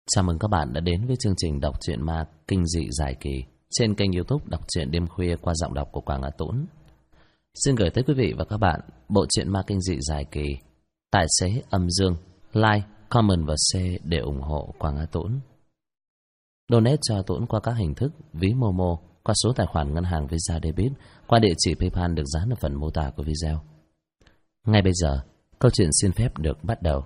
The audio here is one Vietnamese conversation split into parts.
Chào mừng các bạn đã đến với chương trình đọc truyện ma kinh dị dài kỳ trên kênh YouTube Đọc truyện đêm khuya qua giọng đọc của Quang Á Tũng. Xin gửi tới quý vị và các bạn bộ truyện ma kinh dị dài kỳ Tài xế âm dương. Like, comment và share để ủng hộ Quang Á Tũng. Donate cho Tũng qua các hình thức ví Momo, qua số tài khoản ngân hàng Visa Debit, qua địa chỉ PayPal được dán ở phần mô tả của video. Ngay bây giờ, câu chuyện xin phép được bắt đầu.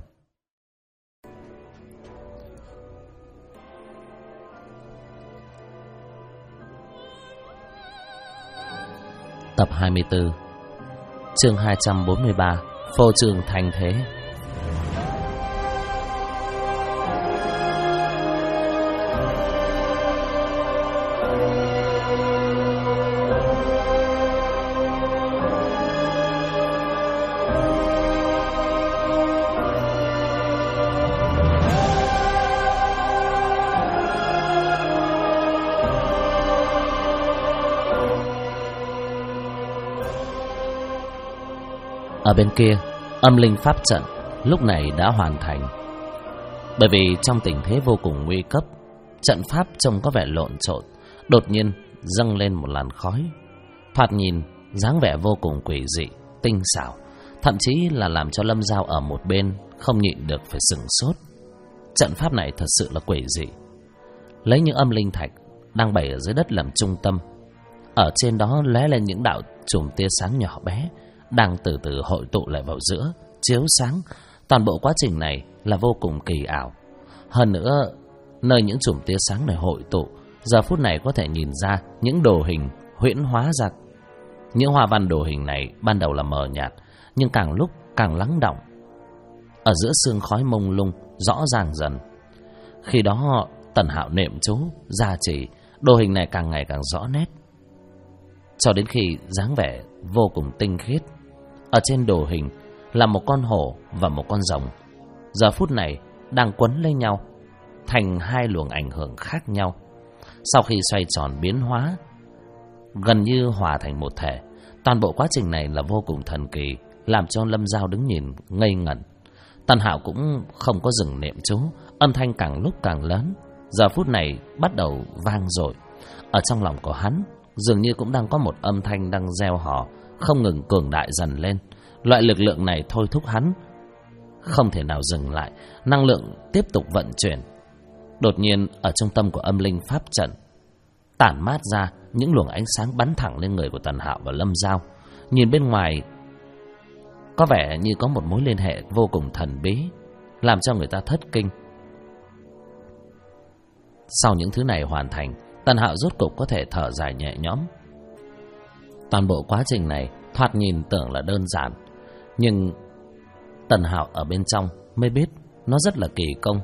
Tập 24, chương 243, phô trương thành thế. Ở bên kia, âm linh pháp trận lúc này đã hoàn thành. Bởi vì trong tình thế vô cùng nguy cấp, trận pháp trông có vẻ lộn xộn, đột nhiên dâng lên một làn khói. Thoạt nhìn dáng vẻ vô cùng quỷ dị, tinh xảo, thậm chí là làm cho Lâm Dao ở một bên không nhịn được phải sửng sốt. Trận pháp này thật sự là quỷ dị. Lấy những âm linh thạch đang bày ở dưới đất làm trung tâm, ở trên đó lóe lên những đạo chùm tia sáng nhỏ bé đang từ từ hội tụ lại vào giữa, chiếu sáng. Toàn bộ quá trình này là vô cùng kỳ ảo. Hơn nữa, nơi những chùm tia sáng này hội tụ, giờ phút này có thể nhìn ra những đồ hình huyễn hóa ra. Những hoa văn đồ hình này ban đầu là mờ nhạt, nhưng càng lúc càng lắng đọng. Ở giữa sương khói mông lung rõ ràng dần. Khi đó Tần Hạo niệm chú gia trì, đồ hình này càng ngày càng rõ nét, cho đến khi dáng vẻ vô cùng tinh khiết. Ở trên đồ hình là một con hổ và một con rồng, giờ phút này đang quấn lấy nhau thành hai luồng ảnh hưởng khác nhau. Sau khi xoay tròn biến hóa, gần như hòa thành một thể. Toàn bộ quá trình này là vô cùng thần kỳ, làm cho Lâm Dao đứng nhìn ngây ngẩn. Tần Hạo cũng không có dừng niệm chú, âm thanh càng lúc càng lớn, giờ phút này bắt đầu vang dội. Ở trong lòng của hắn dường như cũng đang có một âm thanh đang reo hò, không ngừng cường đại dần lên. Loại lực lượng này thôi thúc hắn không thể nào dừng lại, năng lượng tiếp tục vận chuyển. Đột nhiên ở trung tâm của âm linh pháp trận tản mát ra những luồng ánh sáng bắn thẳng lên người của Tần Hạo và Lâm Dao. Nhìn bên ngoài có vẻ như có một mối liên hệ vô cùng thần bí, làm cho người ta thất kinh. Sau những thứ này hoàn thành, Tần Hạo rốt cục có thể thở dài nhẹ nhõm. Toàn bộ quá trình này thoạt nhìn tưởng là đơn giản, nhưng Tần Hạo ở bên trong mới biết nó rất là kỳ công.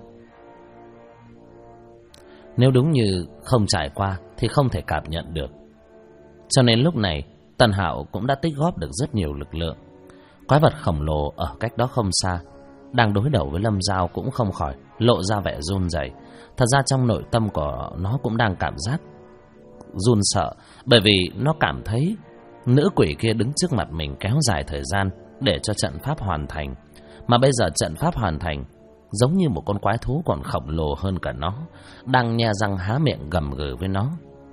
Nếu đúng như không trải qua thì không thể cảm nhận được. Cho nên lúc này Tần Hạo cũng đã tích góp được rất nhiều lực lượng. Quái vật khổng lồ ở cách đó không xa đang đối đầu với Lâm Dao cũng không khỏi lộ ra vẻ run rẩy. Thật ra trong nội tâm của nó cũng đang cảm giác run sợ, bởi vì nó cảm thấy nữ quỷ kia đứng trước mặt mình kéo dài thời gian để cho trận pháp hoàn thành. Mà bây giờ trận pháp hoàn thành, giống như một con quái thú còn khổng lồ hơn cả nó, đang nhe răng há miệng gầm gừ với nó.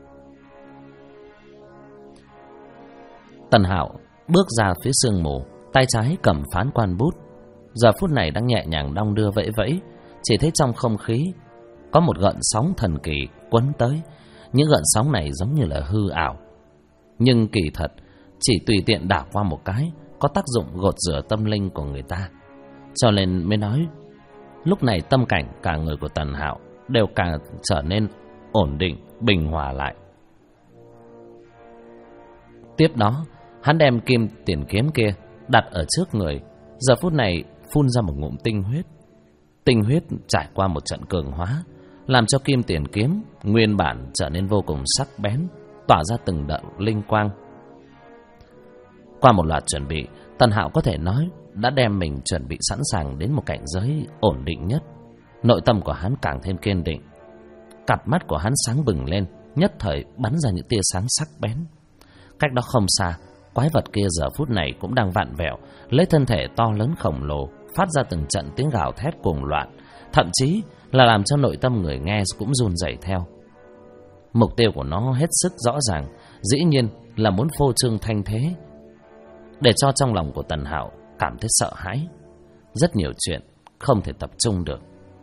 Tần Hạo bước ra phía sương mù, tay trái cầm phán quan bút, giờ phút này đang nhẹ nhàng đong đưa vẫy vẫy. Chỉ thấy trong không khí có một gợn sóng thần kỳ quấn tới. Những gợn sóng này giống như là hư ảo, nhưng kỳ thật chỉ tùy tiện đảo qua một cái có tác dụng gột rửa tâm linh của người ta. Cho nên mới nói lúc này tâm cảnh cả người của Tần Hạo đều càng trở nên ổn định, bình hòa lại. Tiếp đó hắn đem kim tiền kiếm kia đặt ở trước người, giờ phút này phun ra một ngụm tinh huyết. Tinh huyết trải qua một trận cường hóa, làm cho kim tiền kiếm nguyên bản trở nên vô cùng sắc bén, tỏa ra từng đợt linh quang. Qua một loạt chuẩn bị, Tần Hạo có thể nói đã đem mình chuẩn bị sẵn sàng đến một cảnh giới ổn định nhất. Nội tâm của hắn càng thêm kiên định. Cặp mắt của hắn sáng bừng lên, nhất thời bắn ra những tia sáng sắc bén. Cách đó không xa, quái vật kia giờ phút này cũng đang vặn vẹo, lấy thân thể to lớn khổng lồ phát ra từng trận tiếng gào thét cuồng loạn. thậm chí là làm cho nội tâm người nghe cũng run rẩy theo. Mục tiêu của nó hết sức rõ ràng, dĩ nhiên là muốn phô trương thanh thế, để cho trong lòng của Tần Hạo cảm thấy sợ hãi. Rất nhiều chuyện không thể tập trung được.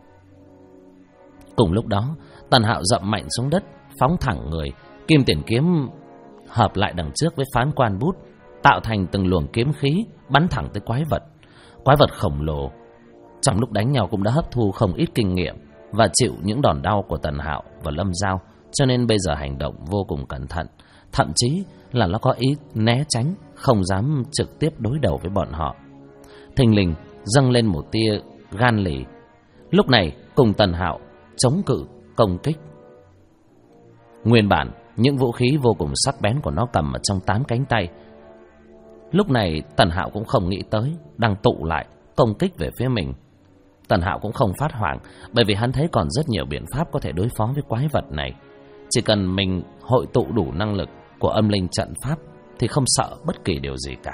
Cùng lúc đó, Tần Hạo dậm mạnh xuống đất, phóng thẳng người, kim tiền kiếm hợp lại đằng trước với phán quan bút, tạo thành từng luồng kiếm khí bắn thẳng tới quái vật. Quái vật khổng lồ trong lúc đánh nhau cũng đã hấp thu không ít kinh nghiệm và chịu những đòn đau của Tần Hạo và Lâm Dao, cho nên bây giờ hành động vô cùng cẩn thận, thậm chí là nó có ý né tránh, không dám trực tiếp đối đầu với bọn họ. Thình lình dâng lên một tia gan lì, lúc này cùng Tần Hạo chống cự công kích. Nguyên bản những vũ khí vô cùng sắc bén của nó cầm ở trong 8 cánh tay, lúc này Tần Hạo cũng không nghĩ tới, đang tụ lại công kích về phía mình. Tần Hạo cũng không phát hoảng, bởi vì hắn thấy còn rất nhiều biện pháp có thể đối phó với quái vật này. Chỉ cần mình hội tụ đủ năng lực của âm linh trận pháp thì không sợ bất kỳ điều gì cả.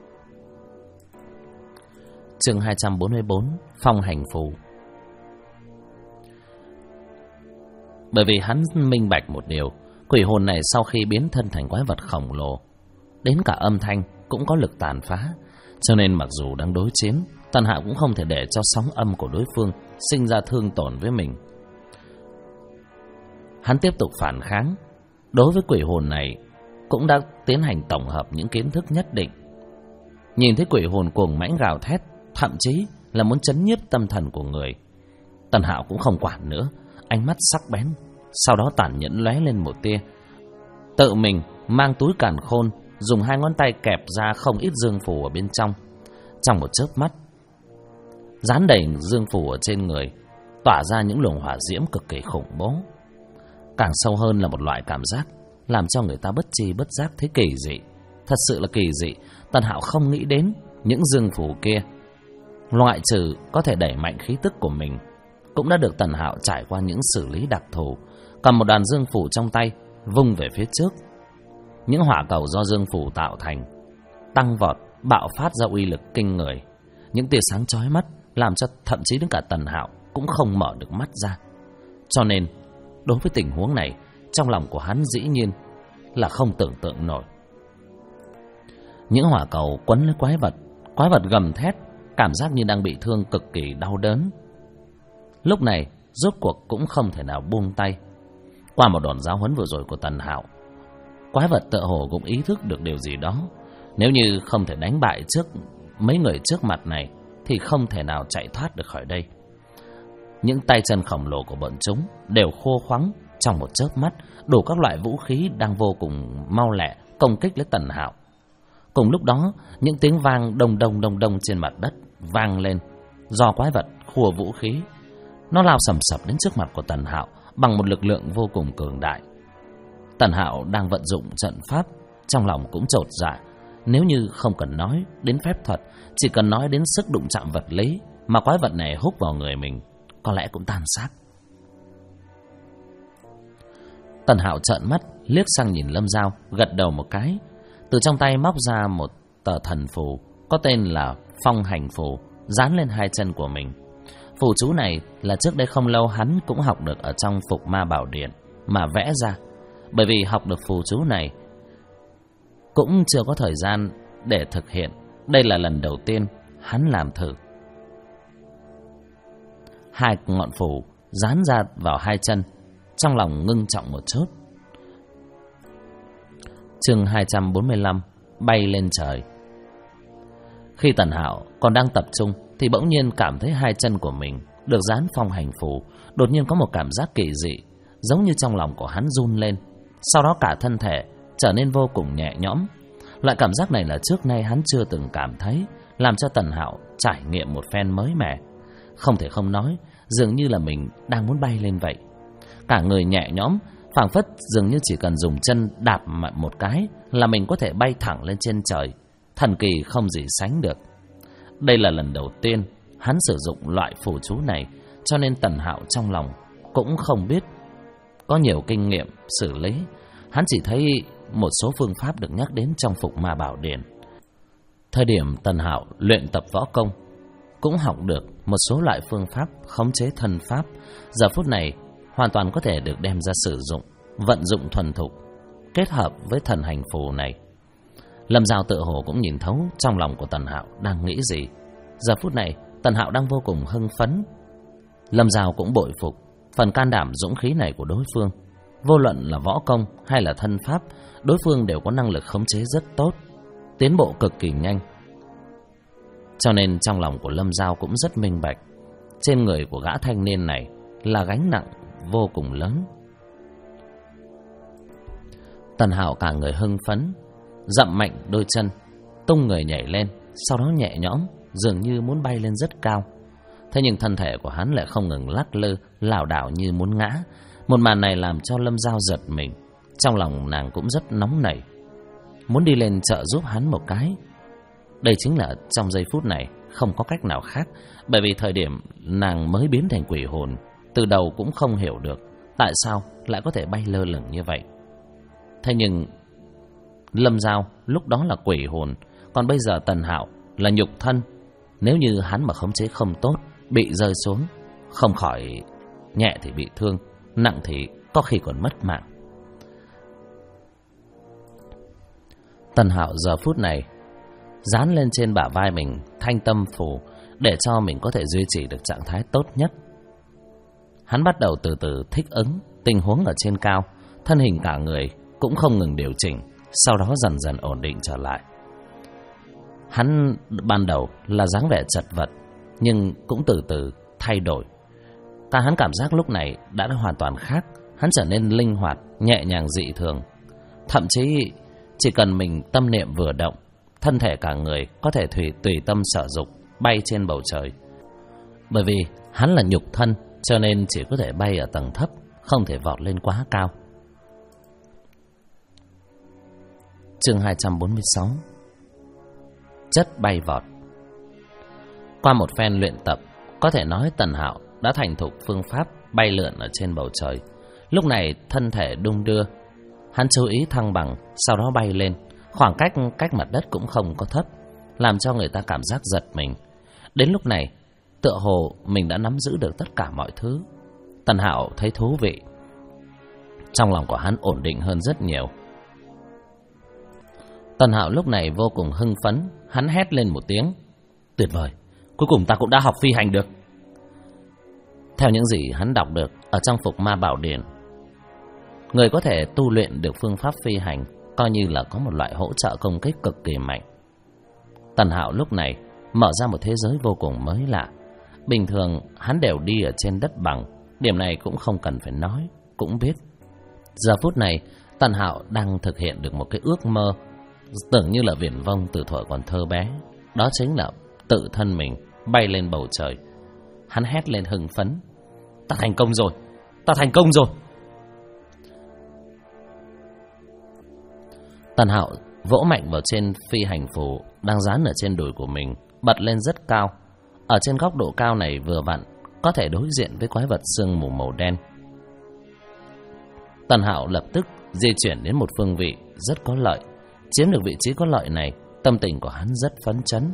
Chương 244: Phong hành phù. Bởi vì hắn minh bạch một điều, quỷ hồn này sau khi biến thân thành quái vật khổng lồ, đến cả âm thanh cũng có lực tàn phá, cho nên mặc dù đang đối chiến, Tần Hạo cũng không thể để cho sóng âm của đối phương sinh ra thương tổn với mình. Hắn tiếp tục phản kháng. Đối với quỷ hồn này cũng đã tiến hành tổng hợp những kiến thức nhất định. Nhìn thấy quỷ hồn cuồng mãnh gào thét, thậm chí là muốn chấn nhiếp tâm thần của người, Tần Hạo cũng không quản nữa, ánh mắt sắc bén, sau đó tàn nhẫn lóe lên một tia. Tự mình mang túi càn khôn, dùng 2 ngón tay kẹp ra không ít dương phù ở bên trong. Trong một chớp mắt, dán đầy dương phù ở trên người, tỏa ra những luồng hỏa diễm cực kỳ khủng bố. Càng sâu hơn là một loại cảm giác làm cho người ta bất tri bất giác thấy kỳ dị. Thật sự là kỳ dị. Tần Hạo không nghĩ đến những dương phù kia, loại trừ có thể đẩy mạnh khí tức của mình, cũng đã được Tần Hạo trải qua những xử lý đặc thù. Cầm một đàn dương phù trong tay, vung về phía trước. Những hỏa cầu do dương phù tạo thành tăng vọt, bạo phát ra uy lực kinh người. Những tia sáng chói mắt làm cho thậm chí đến cả Tần Hạo cũng không mở được mắt ra. Cho nên đối với tình huống này, trong lòng của hắn dĩ nhiên là không tưởng tượng nổi. Những hỏa cầu quấn lấy quái vật gầm thét, cảm giác như đang bị thương cực kỳ đau đớn. Lúc này rốt cuộc cũng không thể nào buông tay. Qua một đòn giáo huấn vừa rồi của Tần Hạo, quái vật tựa hồ cũng ý thức được điều gì đó. Nếu như không thể đánh bại trước mấy người trước mặt này thì không thể nào chạy thoát được khỏi đây. Những tay chân khổng lồ của bọn chúng đều khô khoắng trong một chớp mắt, đủ các loại vũ khí đang vô cùng mau lẹ công kích lấy Tần Hạo. Cùng lúc đó, những tiếng vang đông đông trên mặt đất vang lên, do quái vật khua vũ khí. Nó lao sầm sập đến trước mặt của Tần Hạo bằng một lực lượng vô cùng cường đại. Tần Hạo đang vận dụng trận pháp, trong lòng cũng chột dạ. Nếu như không cần nói đến phép thuật, chỉ cần nói đến sức đụng chạm vật lý mà quái vật này húc vào người mình, có lẽ cũng tan xác. Tần Hạo trợn mắt liếc sang nhìn Lâm Dao, gật đầu một cái, từ trong tay móc ra một tờ thần phù có tên là Phong hành phù, dán lên 2 chân của mình. Phù chú này là trước đây không lâu hắn cũng học được ở trong Phục Ma Bảo Điện mà vẽ ra. Bởi vì học được phù chú này cũng chưa có thời gian để thực hiện, đây là lần đầu tiên hắn làm thử. 2 ngọn phù dán ra vào 2 chân, trong lòng ngưng trọng một chút. Chương 245: Bay lên trời. Khi Tần Hạo còn đang tập trung thì bỗng nhiên cảm thấy 2 chân của mình được dán phong hành phù. Đột nhiên có một cảm giác kỳ dị, giống như trong lòng của hắn run lên, sau đó cả thân thể trở nên vô cùng nhẹ nhõm. Loại cảm giác này là trước nay hắn chưa từng cảm thấy, làm cho Tần Hạo trải nghiệm một phen mới mẻ. Không thể không nói, dường như là mình đang muốn bay lên vậy. Cả người nhẹ nhõm, phảng phất dường như chỉ cần dùng chân đạp một cái là mình có thể bay thẳng lên trên trời, thần kỳ không gì sánh được. Đây là lần đầu tiên hắn sử dụng loại phù chú này, cho nên Tần Hạo trong lòng cũng không biết có nhiều kinh nghiệm xử lý. Hắn chỉ thấy một số phương pháp được nhắc đến trong Phục Ma Bảo Điện. Thời điểm Tần Hạo luyện tập võ công, cũng học được một số loại phương pháp khống chế thân pháp giờ phút này hoàn toàn có thể được đem ra sử dụng, vận dụng thuần thục, kết hợp với thần hành phù này. Lâm Dao tự hồ cũng nhìn thấu trong lòng của Tần Hạo đang nghĩ gì. Giờ phút này Tần Hạo đang vô cùng hưng phấn. Lâm Dao cũng bội phục phần can đảm dũng khí này của đối phương. Vô luận là võ công hay là thân pháp, đối phương đều có năng lực khống chế rất tốt, tiến bộ cực kỳ nhanh. Cho nên trong lòng của Lâm Dao cũng rất minh bạch, trên người của gã thanh niên này là gánh nặng vô cùng lớn. Tần Hạo cả người hưng phấn, dậm mạnh đôi chân, tung người nhảy lên, sau đó nhẹ nhõm, dường như muốn bay lên rất cao. Thế nhưng thân thể của hắn lại không ngừng lắc lư, lảo đảo như muốn ngã. Một màn này làm cho Lâm Dao giật mình. Trong lòng nàng cũng rất nóng nảy, muốn đi lên trợ giúp hắn một cái. Đây chính là trong giây phút này không có cách nào khác, bởi vì thời điểm nàng mới biến thành quỷ hồn, từ đầu cũng không hiểu được tại sao lại có thể bay lơ lửng như vậy. Thế nhưng Lâm Dao lúc đó là quỷ hồn, còn bây giờ Tần Hạo là nhục thân. Nếu như hắn mà khống chế không tốt, bị rơi xuống, không khỏi nhẹ thì bị thương, nặng thì có khi còn mất mạng. Tần Hạo giờ phút này dán lên trên bả vai mình thanh tâm phù để cho mình có thể duy trì được trạng thái tốt nhất. Hắn bắt đầu từ từ thích ứng tình huống ở trên cao, thân hình cả người cũng không ngừng điều chỉnh, sau đó dần dần ổn định trở lại. Hắn ban đầu là dáng vẻ chật vật, nhưng cũng từ từ thay đổi. Ta hắn cảm giác lúc này đã hoàn toàn khác, hắn trở nên linh hoạt, nhẹ nhàng dị thường. Thậm chí chỉ cần mình tâm niệm vừa động, thân thể cả người có thể tùy tâm sở dục bay trên bầu trời. Bởi vì hắn là nhục thân, cho nên chỉ có thể bay ở tầng thấp, không thể vọt lên quá cao. Chương 246. Chất bay vọt. Qua một phen luyện tập, có thể nói Tần Hạo đã thành thục phương pháp bay lượn ở trên bầu trời. Lúc này thân thể đung đưa, hắn chú ý thăng bằng, sau đó bay lên. Khoảng cách mặt đất cũng không có thấp, làm cho người ta cảm giác giật mình. Đến lúc này tựa hồ mình đã nắm giữ được tất cả mọi thứ. Tần Hạo thấy thú vị, trong lòng của hắn ổn định hơn rất nhiều. Tần Hạo lúc này vô cùng hưng phấn, hắn hét lên một tiếng: tuyệt vời, cuối cùng ta cũng đã học phi hành được. Theo những gì hắn đọc được ở trong Phục Ma Bảo Điển, người có thể tu luyện được phương pháp phi hành coi như là có một loại hỗ trợ công kích cực kỳ mạnh. Tần Hạo lúc này mở ra một thế giới vô cùng mới lạ. Bình thường hắn đều đi ở trên đất bằng, điểm này cũng không cần phải nói, cũng biết. Giờ phút này Tần Hạo đang thực hiện được một cái ước mơ tưởng như là viển vông từ thuở còn thơ bé. Đó chính là tự thân mình bay lên bầu trời. Hắn hét lên hưng phấn: ta thành công rồi, ta thành công rồi. Tần Hạo vỗ mạnh vào trên phi hành phù đang dán ở trên đùi của mình, bật lên rất cao. Ở trên góc độ cao này vừa vặn có thể đối diện với quái vật sương mù màu đen. Tần Hạo lập tức di chuyển đến một phương vị rất có lợi. Chiếm được vị trí có lợi này, tâm tình của hắn rất phấn chấn.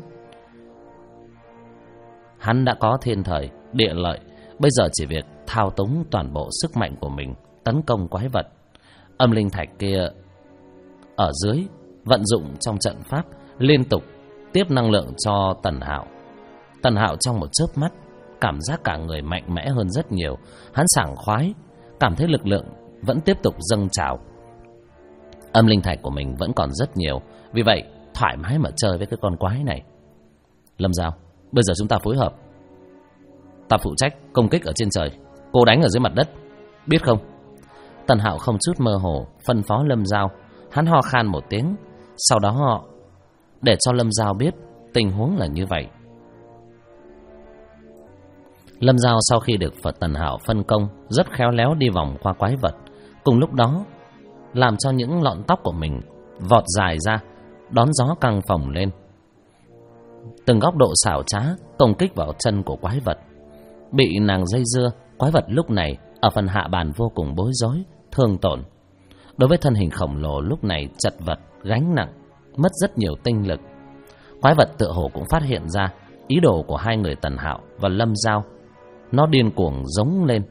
Hắn đã có thiên thời, địa lợi, bây giờ chỉ việc thao túng toàn bộ sức mạnh của mình tấn công quái vật. Âm linh thạch kia ở dưới vận dụng trong trận pháp liên tục tiếp năng lượng cho Tần Hạo. Tần Hạo trong một chớp mắt cảm giác cả người mạnh mẽ hơn rất nhiều. Hắn sảng khoái, cảm thấy lực lượng vẫn tiếp tục dâng trào. Âm linh thạch của mình vẫn còn rất nhiều, vì vậy thoải mái mà chơi với cái con quái này. Lâm Dao, bây giờ chúng ta phối hợp. Ta phụ trách công kích ở trên trời, cô đánh ở dưới mặt đất, biết không? Tần Hạo không chút mơ hồ phân phó Lâm Dao. Hắn ho khan một tiếng, sau đó để cho Lâm Dao biết tình huống là như vậy. Lâm Dao sau khi được Tần Hạo phân công, rất khéo léo đi vòng qua quái vật. Cùng lúc đó làm cho những lọn tóc của mình vọt dài ra, đón gió căng phồng lên. Từng góc độ xảo trá công kích vào chân của quái vật. Bị nàng dây dưa, quái vật lúc này ở phần hạ bàn vô cùng bối rối, thương tổn. Đối với thân hình khổng lồ lúc này chật vật, gánh nặng, mất rất nhiều tinh lực. Quái vật tựa hồ cũng phát hiện ra ý đồ của hai người Tần Hạo và Lâm Giao. Nó điên cuồng giống lên.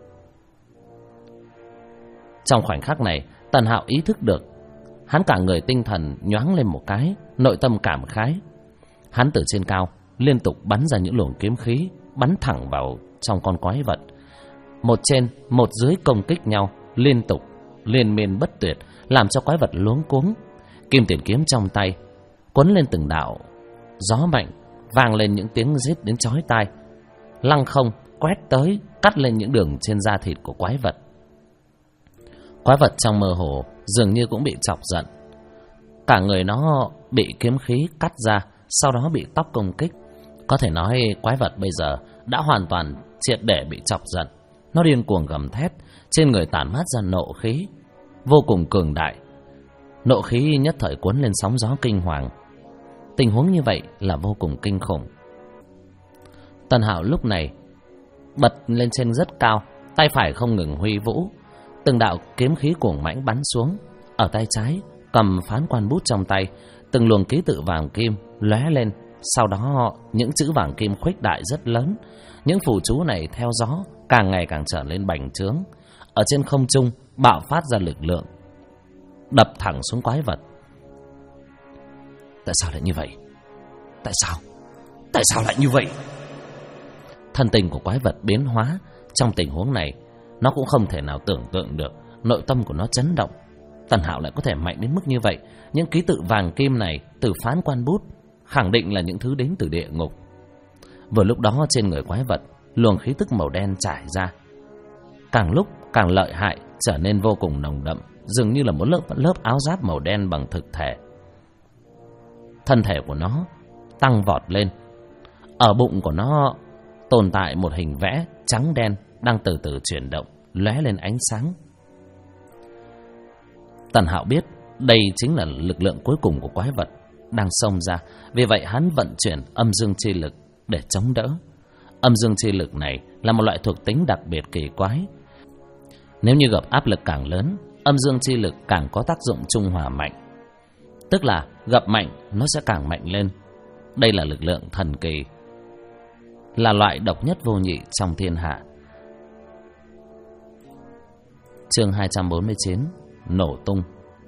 Trong khoảnh khắc này, Tần Hạo ý thức được. Hắn cả người tinh thần nhoáng lên một cái, nội tâm cảm khái. Hắn từ trên cao liên tục bắn ra những luồng kiếm khí, bắn thẳng vào trong con quái vật. Một trên một dưới công kích nhau liên tục, liên miên bất tuyệt, làm cho quái vật luống cuống. Kim tiền kiếm trong tay quấn lên từng đạo gió mạnh, vang lên những tiếng rít đến chói tai, lăng không quét tới, cắt lên những đường trên da thịt của quái vật. Quái vật trong mơ hồ dường như cũng bị chọc giận. Cả người nó bị kiếm khí cắt ra, sau đó bị tóc công kích. Có thể nói quái vật bây giờ đã hoàn toàn triệt để bị chọc giận. Nó điên cuồng gầm thét, trên người tản mát ra nộ khí vô cùng cường đại. Nộ khí nhất thời cuốn lên sóng gió kinh hoàng. Tình huống như vậy là vô cùng kinh khủng. Tần Hạo lúc này bật lên trên rất cao, tay phải không ngừng huy vũ. Từng đạo kiếm khí cuồng mãnh bắn xuống. Ở tay trái cầm phán quan bút trong tay, từng luồng ký tự vàng kim lóe lên. Sau đó những chữ vàng kim khuếch đại rất lớn. Những phù chú này theo gió càng ngày càng trở lên bành trướng. Ở trên không trung bạo phát ra lực lượng, đập thẳng xuống quái vật. Tại sao lại như vậy? Tại sao lại như vậy? Thân tình của quái vật biến hóa. Trong tình huống này, nó cũng không thể nào tưởng tượng được. Nội tâm của nó chấn động. Tần Hạo lại có thể mạnh đến mức như vậy. Những ký tự vàng kim này từ phán quan bút khẳng định là những thứ đến từ địa ngục. Vừa lúc đó trên người quái vật, luồng khí tức màu đen trải ra, càng lúc càng lợi hại, trở nên vô cùng nồng đậm, dường như là một lớp áo giáp màu đen bằng thực thể. Thân thể của nó tăng vọt lên. Ở bụng của nó tồn tại một hình vẽ trắng đen đang từ từ chuyển động, lóe lên ánh sáng. Tần Hạo biết đây chính là lực lượng cuối cùng của quái vật đang xông ra. Vì vậy hắn vận chuyển âm dương chi lực để chống đỡ. Âm dương chi lực này là một loại thuộc tính đặc biệt kỳ quái. Nếu như gặp áp lực càng lớn, âm dương chi lực càng có tác dụng trung hòa mạnh. Tức là gặp mạnh nó sẽ càng mạnh lên. Đây là lực lượng thần kỳ, là loại độc nhất vô nhị trong thiên hạ. Chương 249: Nổ tung.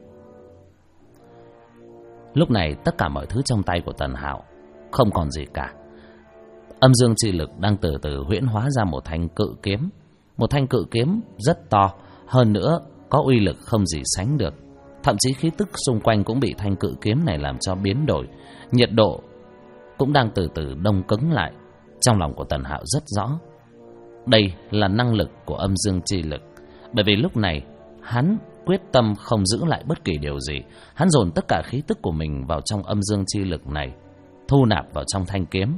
Lúc này tất cả mọi thứ trong tay của Tần Hạo không còn gì cả. Âm dương chi lực đang từ từ huyễn hóa ra một thanh cự kiếm. Một thanh cự kiếm rất to, hơn nữa có uy lực không gì sánh được. Thậm chí khí tức xung quanh cũng bị thanh cự kiếm này làm cho biến đổi. Nhiệt độ cũng đang từ từ đông cứng lại. Trong lòng của Tần Hạo rất rõ, đây là năng lực của âm dương chi lực. Bởi vì lúc này hắn quyết tâm không giữ lại bất kỳ điều gì. Hắn dồn tất cả khí tức của mình vào trong âm dương chi lực này, thu nạp vào trong thanh kiếm.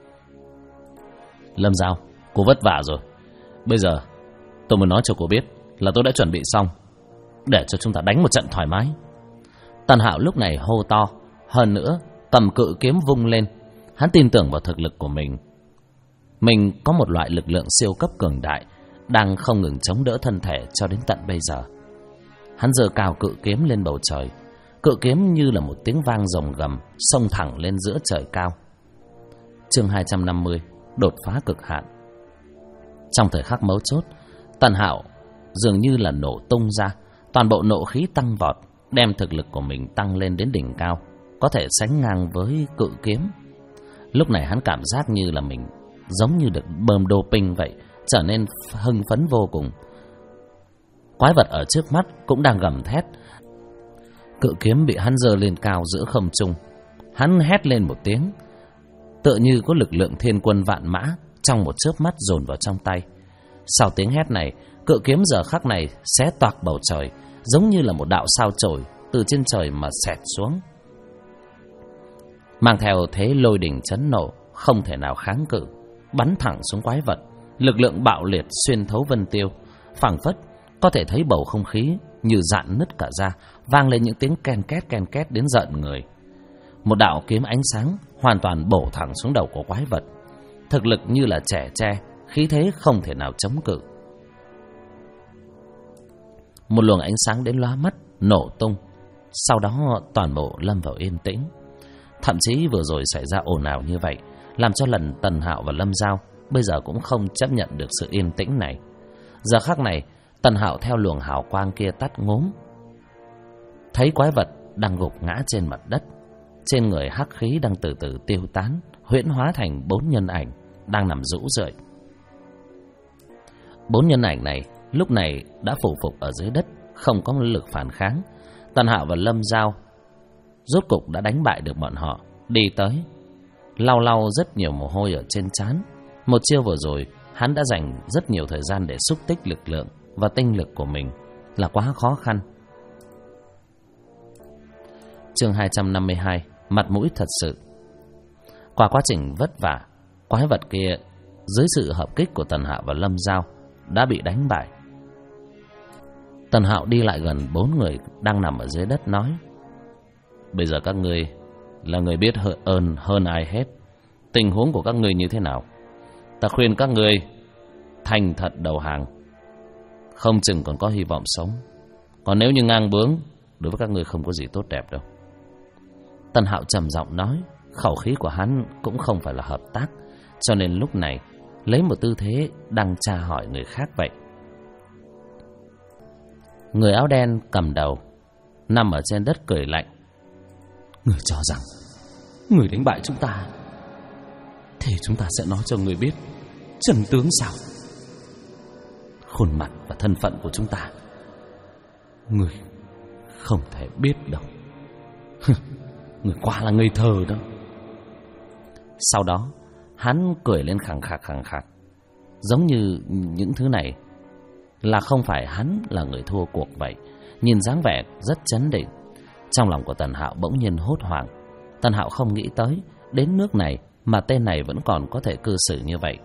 Lâm Giao, cô vất vả rồi. Bây giờ tôi muốn nói cho cô biết là tôi đã chuẩn bị xong để cho chúng ta đánh một trận thoải mái. Tần Hạo lúc này hô to, hơn nữa cầm cự kiếm vung lên. Hắn tin tưởng vào thực lực của mình. Mình có một loại lực lượng siêu cấp cường đại đang không ngừng chống đỡ thân thể cho đến tận bây giờ. Hắn giơ cao cự kiếm lên bầu trời. Cự kiếm như là một tiếng vang rồng gầm, xông thẳng lên giữa trời cao. Chương 250: Đột phá cực hạn. Trong thời khắc mấu chốt, Tần Hạo dường như là nổ tung ra. Toàn bộ nộ khí tăng vọt, đem thực lực của mình tăng lên đến đỉnh cao, có thể sánh ngang với cự kiếm. Lúc này hắn cảm giác như là mình giống như được bơm doping vậy, trở nên hưng phấn vô cùng. Quái vật ở trước mắt cũng đang gầm thét. Cự kiếm bị hắn giơ lên cao giữa không trung. Hắn hét lên một tiếng, tựa như có lực lượng thiên quân vạn mã trong một chớp mắt dồn vào trong tay. Sau tiếng hét này, cự kiếm giờ khắc này xé toạc bầu trời, giống như là một đạo sao chổi từ trên trời mà xẹt xuống, mang theo thế lôi đình chấn nổ không thể nào kháng cự, bắn thẳng xuống quái vật. Lực lượng bạo liệt xuyên thấu vân tiêu, phảng phất có thể thấy bầu không khí như dạn nứt cả ra, vang lên những tiếng ken két đến giận người. Một đạo kiếm ánh sáng hoàn toàn bổ thẳng xuống đầu của quái vật. Thực lực như là trẻ tre, khí thế không thể nào chống cự. Một luồng ánh sáng đến lóa mắt, nổ tung. Sau đó toàn bộ lâm vào yên tĩnh. Thậm chí vừa rồi xảy ra ồn ào như vậy làm cho lần Tần Hạo và Lâm Giao bây giờ cũng không chấp nhận được sự yên tĩnh này. Giờ khắc này, Tần Hạo theo luồng hào quang kia tắt ngốm, thấy quái vật đang gục ngã trên mặt đất, trên người hắc khí đang từ từ tiêu tán, huyễn hóa thành 4 nhân ảnh đang nằm rũ rượi. 4 nhân ảnh này lúc này đã phủ phục ở dưới đất, không có lực phản kháng. Tần Hạo và Lâm Giao rốt cục đã đánh bại được bọn họ, đi tới, lau lau rất nhiều mồ hôi ở trên trán. Một chiêu vừa rồi, hắn đã dành rất nhiều thời gian để xúc tích lực lượng và tinh lực của mình, là quá khó khăn. Chương 252, mặt mũi thật sự. Qua quá trình vất vả, quái vật kia dưới sự hợp kích của Tần Hạo và Lâm Giao đã bị đánh bại. Tần Hạo đi lại gần 4 người đang nằm ở dưới đất nói: bây giờ các ngươi là người biết ơn hơn ai hết. Tình huống của các ngươi như thế nào? Ta khuyên các ngươi thành thật đầu hàng, không chừng còn có hy vọng sống. Còn nếu như ngang bướng, đối với các ngươi không có gì tốt đẹp đâu. Tần Hạo trầm giọng nói, khẩu khí của hắn cũng không phải là hợp tác, cho nên lúc này lấy một tư thế đang tra hỏi người khác vậy. Người áo đen cầm đầu nằm ở trên đất cười lạnh: người cho rằng người đánh bại chúng ta thì chúng ta sẽ nói cho người biết chân tướng sao? Khuôn mặt và thân phận của chúng ta người không thể biết đâu. Người quả là ngây thơ đó. Sau đó hắn cười lên khẳng khặc, giống như những thứ này là không phải hắn là người thua cuộc vậy. Nhìn dáng vẻ rất trấn định. Trong lòng của Tần Hạo bỗng nhiên hốt hoảng. Tần Hạo không nghĩ tới đến nước này mà tên này vẫn còn có thể cư xử như vậy.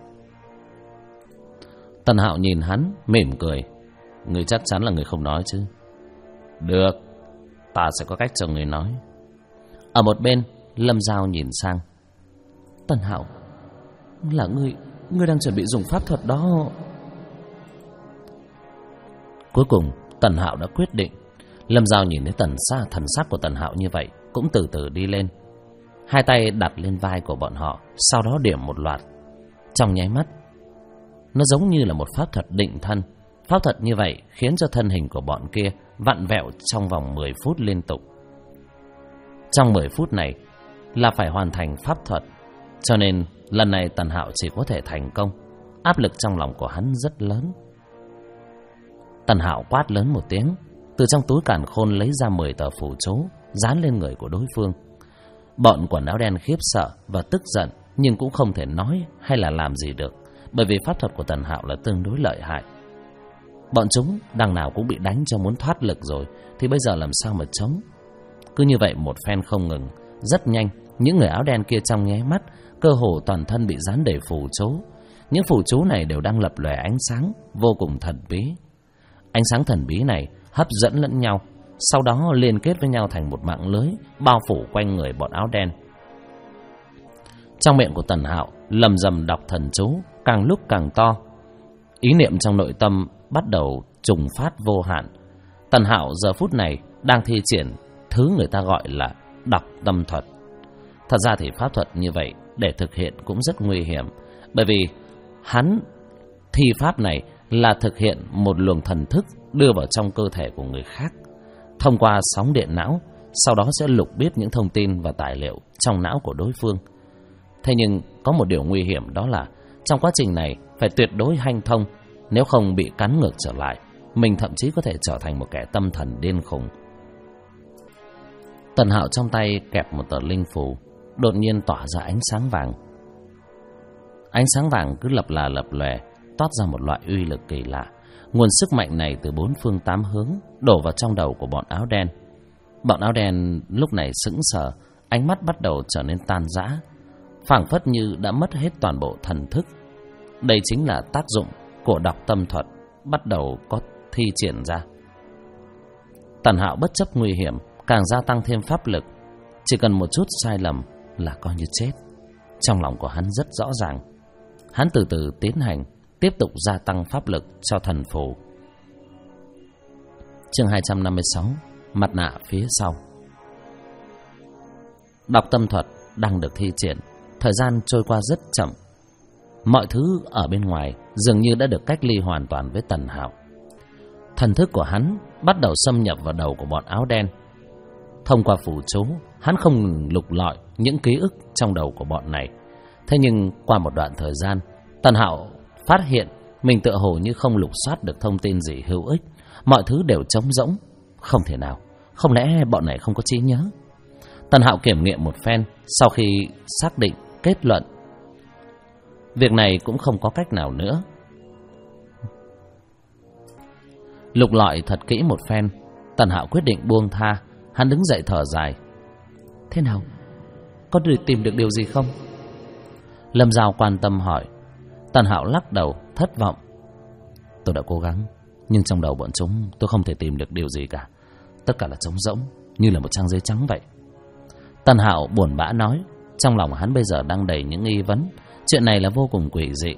Tần Hạo nhìn hắn mỉm cười: người chắc chắn là người không nói chứ? Được, ta sẽ có cách cho người nói. Ở một bên, Lâm Giao nhìn sang: Tần Hạo, là ngươi đang chuẩn bị dùng pháp thuật đó. Cuối cùng Tần Hạo đã quyết định. Lâm Giao nhìn thấy thần sắc của Tần Hạo như vậy, cũng từ từ đi lên, hai tay đặt lên vai của bọn họ, sau đó điểm một loạt. Trong nháy mắt, nó giống như là một pháp thuật định thân. Pháp thuật như vậy khiến cho thân hình của bọn kia vặn vẹo trong vòng 10 phút liên tục. Trong 10 phút này là phải hoàn thành pháp thuật, cho nên lần này Tần Hạo chỉ có thể thành công. Áp lực trong lòng của hắn rất lớn. Tần Hạo quát lớn một tiếng, từ trong túi càn khôn lấy ra 10 tờ phù chú dán lên người của đối phương. Bọn quần áo đen khiếp sợ và tức giận, nhưng cũng không thể nói hay là làm gì được, bởi vì pháp thuật của Tần Hạo là tương đối lợi hại. Bọn chúng đằng nào cũng bị đánh cho muốn thoát lực rồi, thì bây giờ làm sao mà chống? Cứ như vậy một phen không ngừng. Rất nhanh, những người áo đen kia trong nháy mắt, cơ hồ toàn thân bị dán đầy phù chú. Những phù chú này đều đang lập lòe ánh sáng vô cùng thần bí. Ánh sáng thần bí này hấp dẫn lẫn nhau, sau đó liên kết với nhau thành một mạng lưới bao phủ quanh người bọn áo đen. Trong miệng của Tần Hạo lầm rầm đọc thần chú, càng lúc càng to. Ý niệm trong nội tâm bắt đầu trùng phát vô hạn. Tần Hạo giờ phút này đang thi triển thứ người ta gọi là đọc tâm thuật. Thật ra thì pháp thuật như vậy để thực hiện cũng rất nguy hiểm, bởi vì hắn thi pháp này là thực hiện một luồng thần thức đưa vào trong cơ thể của người khác, thông qua sóng điện não, sau đó sẽ lục biết những thông tin và tài liệu trong não của đối phương. Thế nhưng có một điều nguy hiểm, đó là trong quá trình này phải tuyệt đối hanh thông, nếu không bị cắn ngược trở lại, mình thậm chí có thể trở thành một kẻ tâm thần điên khùng. Tần Hạo trong tay kẹp một tờ linh phù, đột nhiên tỏa ra ánh sáng vàng. Ánh sáng vàng cứ lập lòe, toát ra một loại uy lực kỳ lạ. Nguồn sức mạnh này từ 4 phương 8 hướng đổ vào trong đầu của bọn áo đen. Bọn áo đen lúc này sững sờ, ánh mắt bắt đầu trở nên tan rã, phảng phất như đã mất hết toàn bộ thần thức. Đây chính là tác dụng của đọc tâm thuật bắt đầu có thi triển ra. Tần Hạo bất chấp nguy hiểm, càng gia tăng thêm pháp lực. Chỉ cần một chút sai lầm là coi như chết. Trong lòng của hắn rất rõ ràng. Hắn từ từ tiến hành, tiếp tục gia tăng pháp lực cho thần phù. Chương 256, mặt nạ phía sau. Đọc tâm thuật đang được thi triển, Thời gian trôi qua rất chậm. Mọi thứ ở bên ngoài dường như đã được cách ly hoàn toàn với Tần Hạo. Thần thức của hắn bắt đầu xâm nhập vào đầu của bọn áo đen. Thông qua phù chú, hắn không ngừng lục lọi những ký ức trong đầu của bọn này. Thế nhưng qua một đoạn thời gian, Tần Hạo phát hiện mình tựa hồ như không lục soát được thông tin gì hữu ích. Mọi thứ đều trống rỗng. Không thể nào, không lẽ bọn này không có trí nhớ? Tần Hạo kiểm nghiệm một phen, sau khi xác định kết luận việc này cũng không có cách nào nữa. Lục lọi thật kỹ một phen, Tần Hạo quyết định buông tha. Hắn đứng dậy thở dài. Thế nào? Có tìm được điều gì không? Lâm Giao quan tâm hỏi. Tần Hạo lắc đầu, thất vọng. Tôi đã cố gắng, nhưng trong đầu bọn chúng tôi không thể tìm được điều gì cả. Tất cả là trống rỗng, như là một trang giấy trắng vậy. Tần Hạo buồn bã nói. Trong lòng hắn bây giờ đang đầy những nghi vấn. Chuyện này là vô cùng quỷ dị.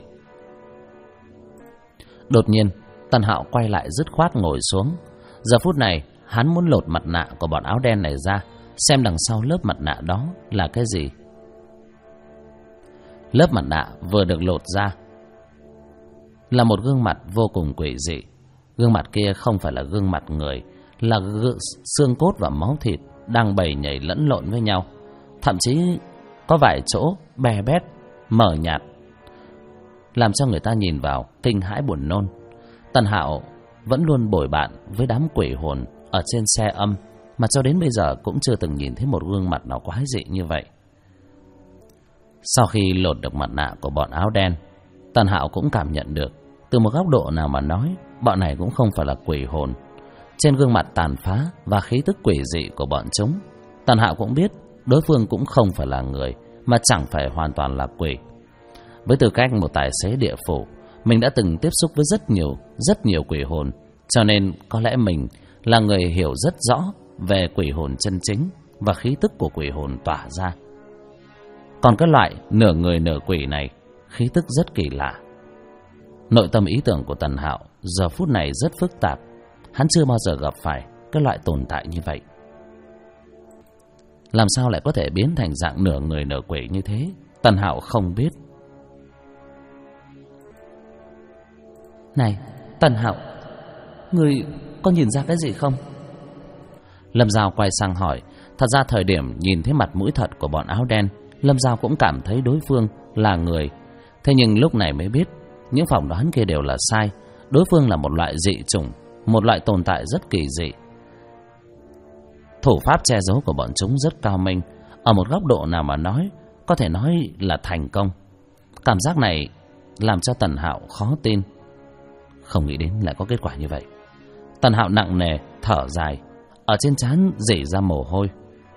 Đột nhiên Tần Hạo quay lại dứt khoát ngồi xuống. Giờ phút này hắn muốn lột mặt nạ của bọn áo đen này ra, xem đằng sau lớp mặt nạ đó là cái gì. Lớp mặt nạ vừa được lột ra là một gương mặt vô cùng quỷ dị. Gương mặt kia không phải là gương mặt người, là xương cốt và máu thịt đang bầy nhảy lẫn lộn với nhau. Thậm chí có vài chỗ bè bét, mờ nhạt, làm cho người ta nhìn vào kinh hãi buồn nôn. Tần Hạo vẫn luôn bồi bạn với đám quỷ hồn ở trên xe âm, mà cho đến bây giờ cũng chưa từng nhìn thấy một gương mặt nào quái dị như vậy. Sau khi lột được mặt nạ của bọn áo đen, Tần Hạo cũng cảm nhận được, từ một góc độ nào mà nói, bọn này cũng không phải là quỷ hồn. Trên gương mặt tàn phá và khí tức quỷ dị của bọn chúng, Tần Hạo cũng biết đối phương cũng không phải là người, mà chẳng phải hoàn toàn là quỷ. Với tư cách một tài xế địa phủ, mình đã từng tiếp xúc với rất nhiều quỷ hồn, cho nên có lẽ mình là người hiểu rất rõ về quỷ hồn chân chính và khí tức của quỷ hồn tỏa ra. Còn cái loại nửa người nửa quỷ này, khí tức rất kỳ lạ. Nội tâm ý tưởng của Tần Hạo giờ phút này rất phức tạp. Hắn chưa bao giờ gặp phải cái loại tồn tại như vậy. Làm sao lại có thể biến thành dạng nửa người nửa quỷ như thế, Tần Hạo không biết. Này, Tần Hạo, ngươi có nhìn ra cái gì không? Lâm Giao quay sang hỏi. Thật ra thời điểm nhìn thấy mặt mũi thật của bọn áo đen, Lâm Giao cũng cảm thấy đối phương là người. Thế nhưng lúc này mới biết những phỏng đoán kia đều là sai. Đối phương là một loại dị chủng, một loại tồn tại rất kỳ dị. Thủ pháp che giấu của bọn chúng rất cao minh. Ở một góc độ nào mà nói, có thể nói là thành công. Cảm giác này làm cho Tần Hạo khó tin. Không nghĩ đến lại có kết quả như vậy. Tần Hạo nặng nề thở dài, ở trên trán rỉ ra mồ hôi.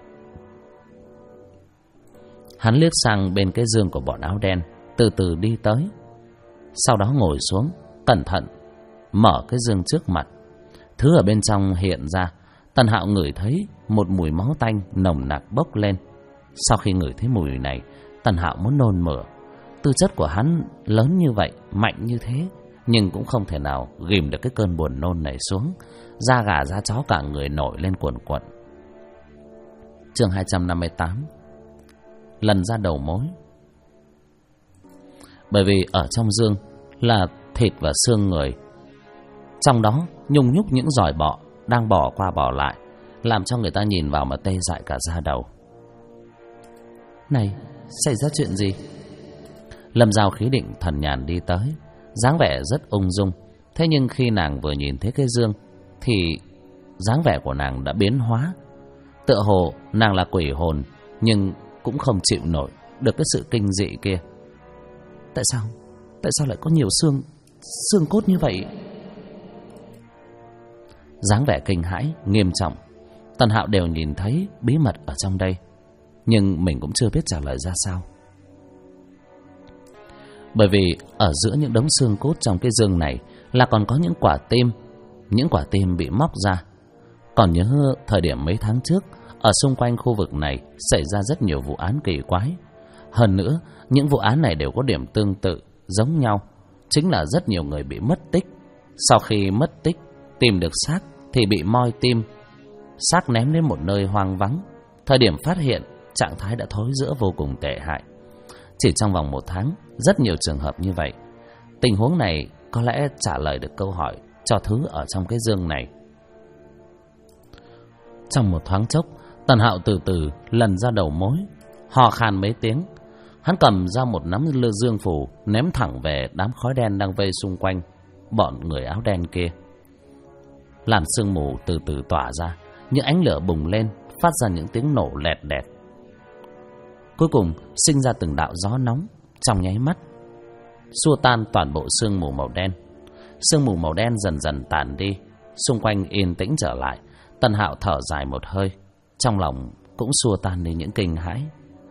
Hắn liếc sang bên cái giường của bọn áo đen, từ từ đi tới. Sau đó ngồi xuống, cẩn thận mở cái giường trước mặt. Thứ ở bên trong hiện ra. Tần Hạo ngửi thấy một mùi máu tanh nồng nặc bốc lên. Sau khi ngửi thấy mùi này, Tần Hạo muốn nôn mửa. Tư chất của hắn lớn như vậy, mạnh như thế, nhưng cũng không thể nào ghìm được cái cơn buồn nôn này xuống. Da gà da chó cả người nổi lên cuồn cuộn. Chương 258. Lần ra đầu mối. Bởi vì ở trong giường là thịt và xương người, trong đó nhung nhúc những giòi bọ đang bò qua bò lại, làm cho người ta nhìn vào mà tê dại cả da đầu. Này, xảy ra chuyện gì? Lâm Giao khí định thần nhàn đi tới, dáng vẻ rất ung dung. Thế nhưng khi nàng vừa nhìn thấy cái giường thì dáng vẻ của nàng đã biến hóa. Tựa hồ nàng là quỷ hồn, nhưng cũng không chịu nổi được cái sự kinh dị kia. Tại sao lại có nhiều xương cốt như vậy? Dáng vẻ kinh hãi nghiêm trọng. Tần Hạo đều nhìn thấy bí mật ở trong đây, nhưng mình cũng chưa biết trả lời ra sao. Bởi vì ở giữa những đống xương cốt trong cái giường này là còn có những quả tim. Những quả tim bị móc ra. Còn nhớ thời điểm mấy tháng trước, ở xung quanh khu vực này xảy ra rất nhiều vụ án kỳ quái. Hơn nữa, những vụ án này đều có điểm tương tự, giống nhau. Chính là rất nhiều người bị mất tích. Sau khi mất tích, tìm được xác thì bị moi tim, xác ném đến một nơi hoang vắng. Thời điểm phát hiện, trạng thái đã thối rữa vô cùng tệ hại. Chỉ trong vòng 1 tháng, rất nhiều trường hợp như vậy. Tình huống này có lẽ trả lời được câu hỏi cho thứ ở trong cái dương này. Trong một thoáng chốc, Tần Hạo từ từ lần ra đầu mối, hò khan mấy tiếng. Hắn cầm ra một nắm lư dương phủ, ném thẳng về đám khói đen đang vây xung quanh bọn người áo đen kia. Làn sương mù từ từ tỏa ra, những ánh lửa bùng lên, phát ra những tiếng nổ lẹt đẹt. Cuối cùng sinh ra từng đạo gió nóng, trong nháy mắt xua tan toàn bộ sương mù màu đen. Sương mù màu đen dần dần tàn đi, xung quanh yên tĩnh trở lại. Tần Hạo thở dài một hơi, trong lòng cũng xua tan đi những kinh hãi.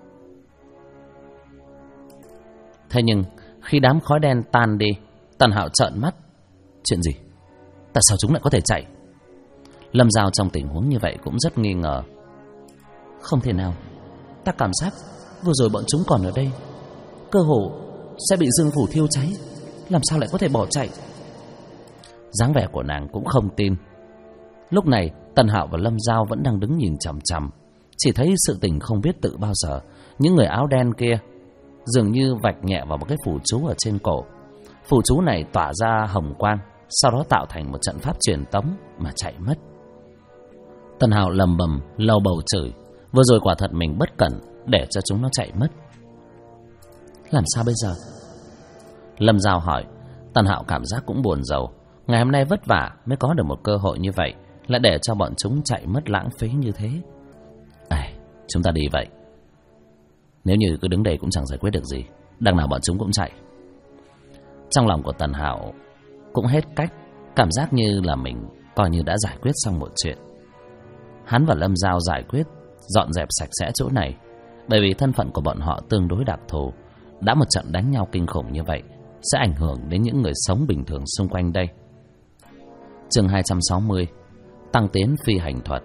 Thế nhưng khi đám khói đen tan đi, Tần Hạo trợn mắt. Chuyện gì? Tại sao chúng lại có thể chạy? Lâm Giao trong tình huống như vậy cũng rất nghi ngờ. Không thể nào, ta cảm giác vừa rồi bọn chúng còn ở đây, cơ hồ sẽ bị dương phủ thiêu cháy, làm sao lại có thể bỏ chạy? Dáng vẻ của nàng cũng không tin. Lúc này Tần Hạo và Lâm Giao vẫn đang đứng nhìn chằm chằm, chỉ thấy sự tình không biết tự bao giờ những người áo đen kia dường như vạch nhẹ vào một cái phù chú ở trên cổ. Phù chú này tỏa ra hồng quang, sau đó tạo thành một trận pháp truyền tống mà chạy mất. Tần Hạo lầm bầm lầu bầu chửi, vừa rồi quả thật mình bất cẩn để cho chúng nó chạy mất. Làm sao bây giờ? Lâm Giao hỏi. Tần Hạo cảm giác cũng buồn rầu. Ngày hôm nay vất vả mới có được một cơ hội như vậy, lại để cho bọn chúng chạy mất lãng phí như thế. Chúng ta đi vậy. Nếu như cứ đứng đây cũng chẳng giải quyết được gì, đằng nào bọn chúng cũng chạy. Trong lòng của Tần Hạo cũng hết cách, cảm giác như là mình coi như đã giải quyết xong một chuyện. Hắn và Lâm Giao giải quyết, dọn dẹp sạch sẽ chỗ này. Bởi vì thân phận của bọn họ tương đối đặc thù, đã một trận đánh nhau kinh khủng như vậy sẽ ảnh hưởng đến những người sống bình thường xung quanh đây. Chương 260, tăng tiến phi hành thuật.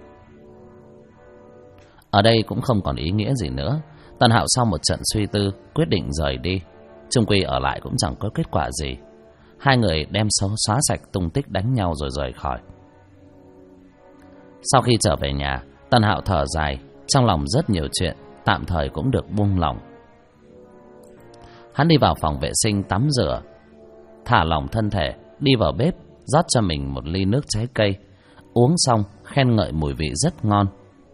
Ở đây cũng không còn ý nghĩa gì nữa. Tần Hạo sau một trận suy tư quyết định rời đi. Chung quy ở lại cũng chẳng có kết quả gì. Hai người đem xóa sạch tung tích đánh nhau rồi rời khỏi. Sau khi trở về nhà, Tần Hạo thở dài, trong lòng rất nhiều chuyện tạm thời cũng được buông lỏng. Hắn đi vào phòng vệ sinh tắm rửa, thả lỏng thân thể, đi vào bếp rót cho mình một ly nước trái cây. Uống xong khen ngợi mùi vị rất ngon.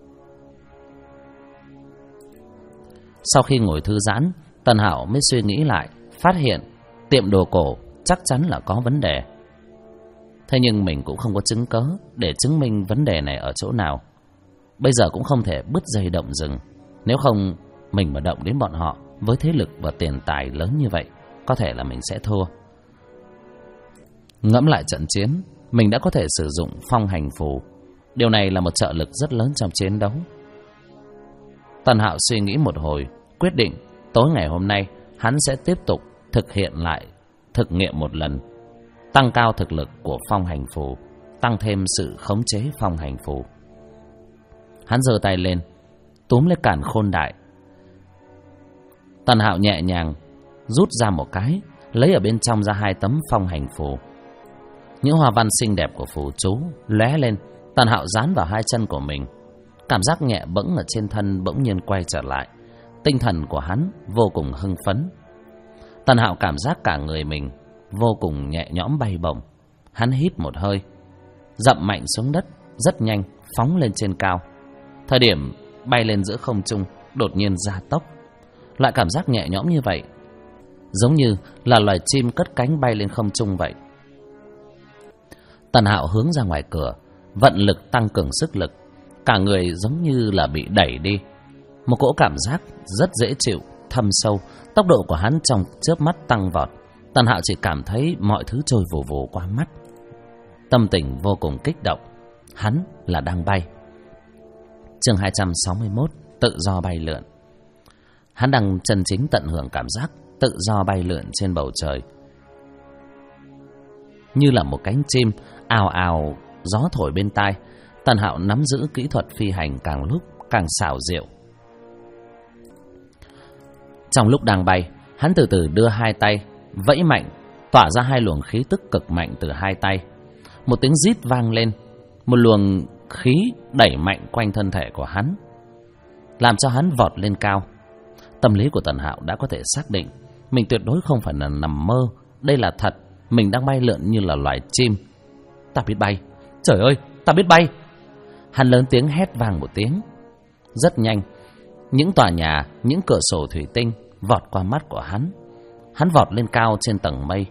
Sau khi ngồi thư giãn, Tần Hạo mới suy nghĩ lại, phát hiện tiệm đồ cổ chắc chắn là có vấn đề. Thế nhưng mình cũng không có chứng cớ để chứng minh vấn đề này ở chỗ nào. Bây giờ cũng không thể bứt dây động rừng. Nếu không, mình mà động đến bọn họ với thế lực và tiền tài lớn như vậy, có thể là mình sẽ thua. Ngẫm lại trận chiến, mình đã có thể sử dụng phong hành phù. Điều này là một trợ lực rất lớn trong chiến đấu. Tần Hạo suy nghĩ một hồi, quyết định tối ngày hôm nay hắn sẽ tiếp tục thực nghiệm một lần, tăng cao thực lực của phong hành phù, tăng thêm sự khống chế phong hành phù. Hắn giơ tay lên, túm lấy càn khôn đại. Tần Hạo nhẹ nhàng rút ra một cái, lấy ở bên trong ra 2 tấm phong hành phù. Những hoa văn xinh đẹp của phù chú lóe lên. Tần Hạo dán vào 2 chân của mình. Cảm giác nhẹ bẫng ở trên thân bỗng nhiên quay trở lại. Tinh thần của hắn vô cùng hưng phấn. Tần Hạo cảm giác cả người mình vô cùng nhẹ nhõm bay bổng. Hắn hít một hơi, dậm mạnh xuống đất, rất nhanh phóng lên trên cao. Thời điểm bay lên giữa không trung, đột nhiên gia tốc. Loại cảm giác nhẹ nhõm như vậy giống như là loài chim cất cánh bay lên không trung vậy. Tần Hạo hướng ra ngoài cửa, vận lực tăng cường sức lực. Cả người giống như là bị đẩy đi. Một cỗ cảm giác rất dễ chịu, thâm sâu. Tốc độ của hắn trong chớp mắt tăng vọt. Tần Hạo chỉ cảm thấy mọi thứ trôi vù vù qua mắt. Tâm tình vô cùng kích động. Hắn là đang bay. Chương 261, tự do bay lượn. Hắn đang chân chính tận hưởng cảm giác tự do bay lượn trên bầu trời. Như là một cánh chim ào ào, gió thổi bên tai. Tần Hạo nắm giữ kỹ thuật phi hành càng lúc càng xảo diệu. Trong lúc đang bay, hắn từ từ đưa 2 tay vẫy mạnh, tỏa ra 2 luồng khí tức cực mạnh từ 2 tay. Một tiếng rít vang lên, một luồng khí đẩy mạnh quanh thân thể của hắn, làm cho hắn vọt lên cao. Tâm lý của Tần Hạo đã có thể xác định mình tuyệt đối không phải là nằm mơ, đây là thật. Mình đang bay lượn như là loài chim. Ta biết bay, trời ơi, ta biết bay. Hắn lớn tiếng hét vang một tiếng. Rất nhanh, những tòa nhà, những cửa sổ thủy tinh vọt qua mắt của hắn. Hắn vọt lên cao trên tầng mây.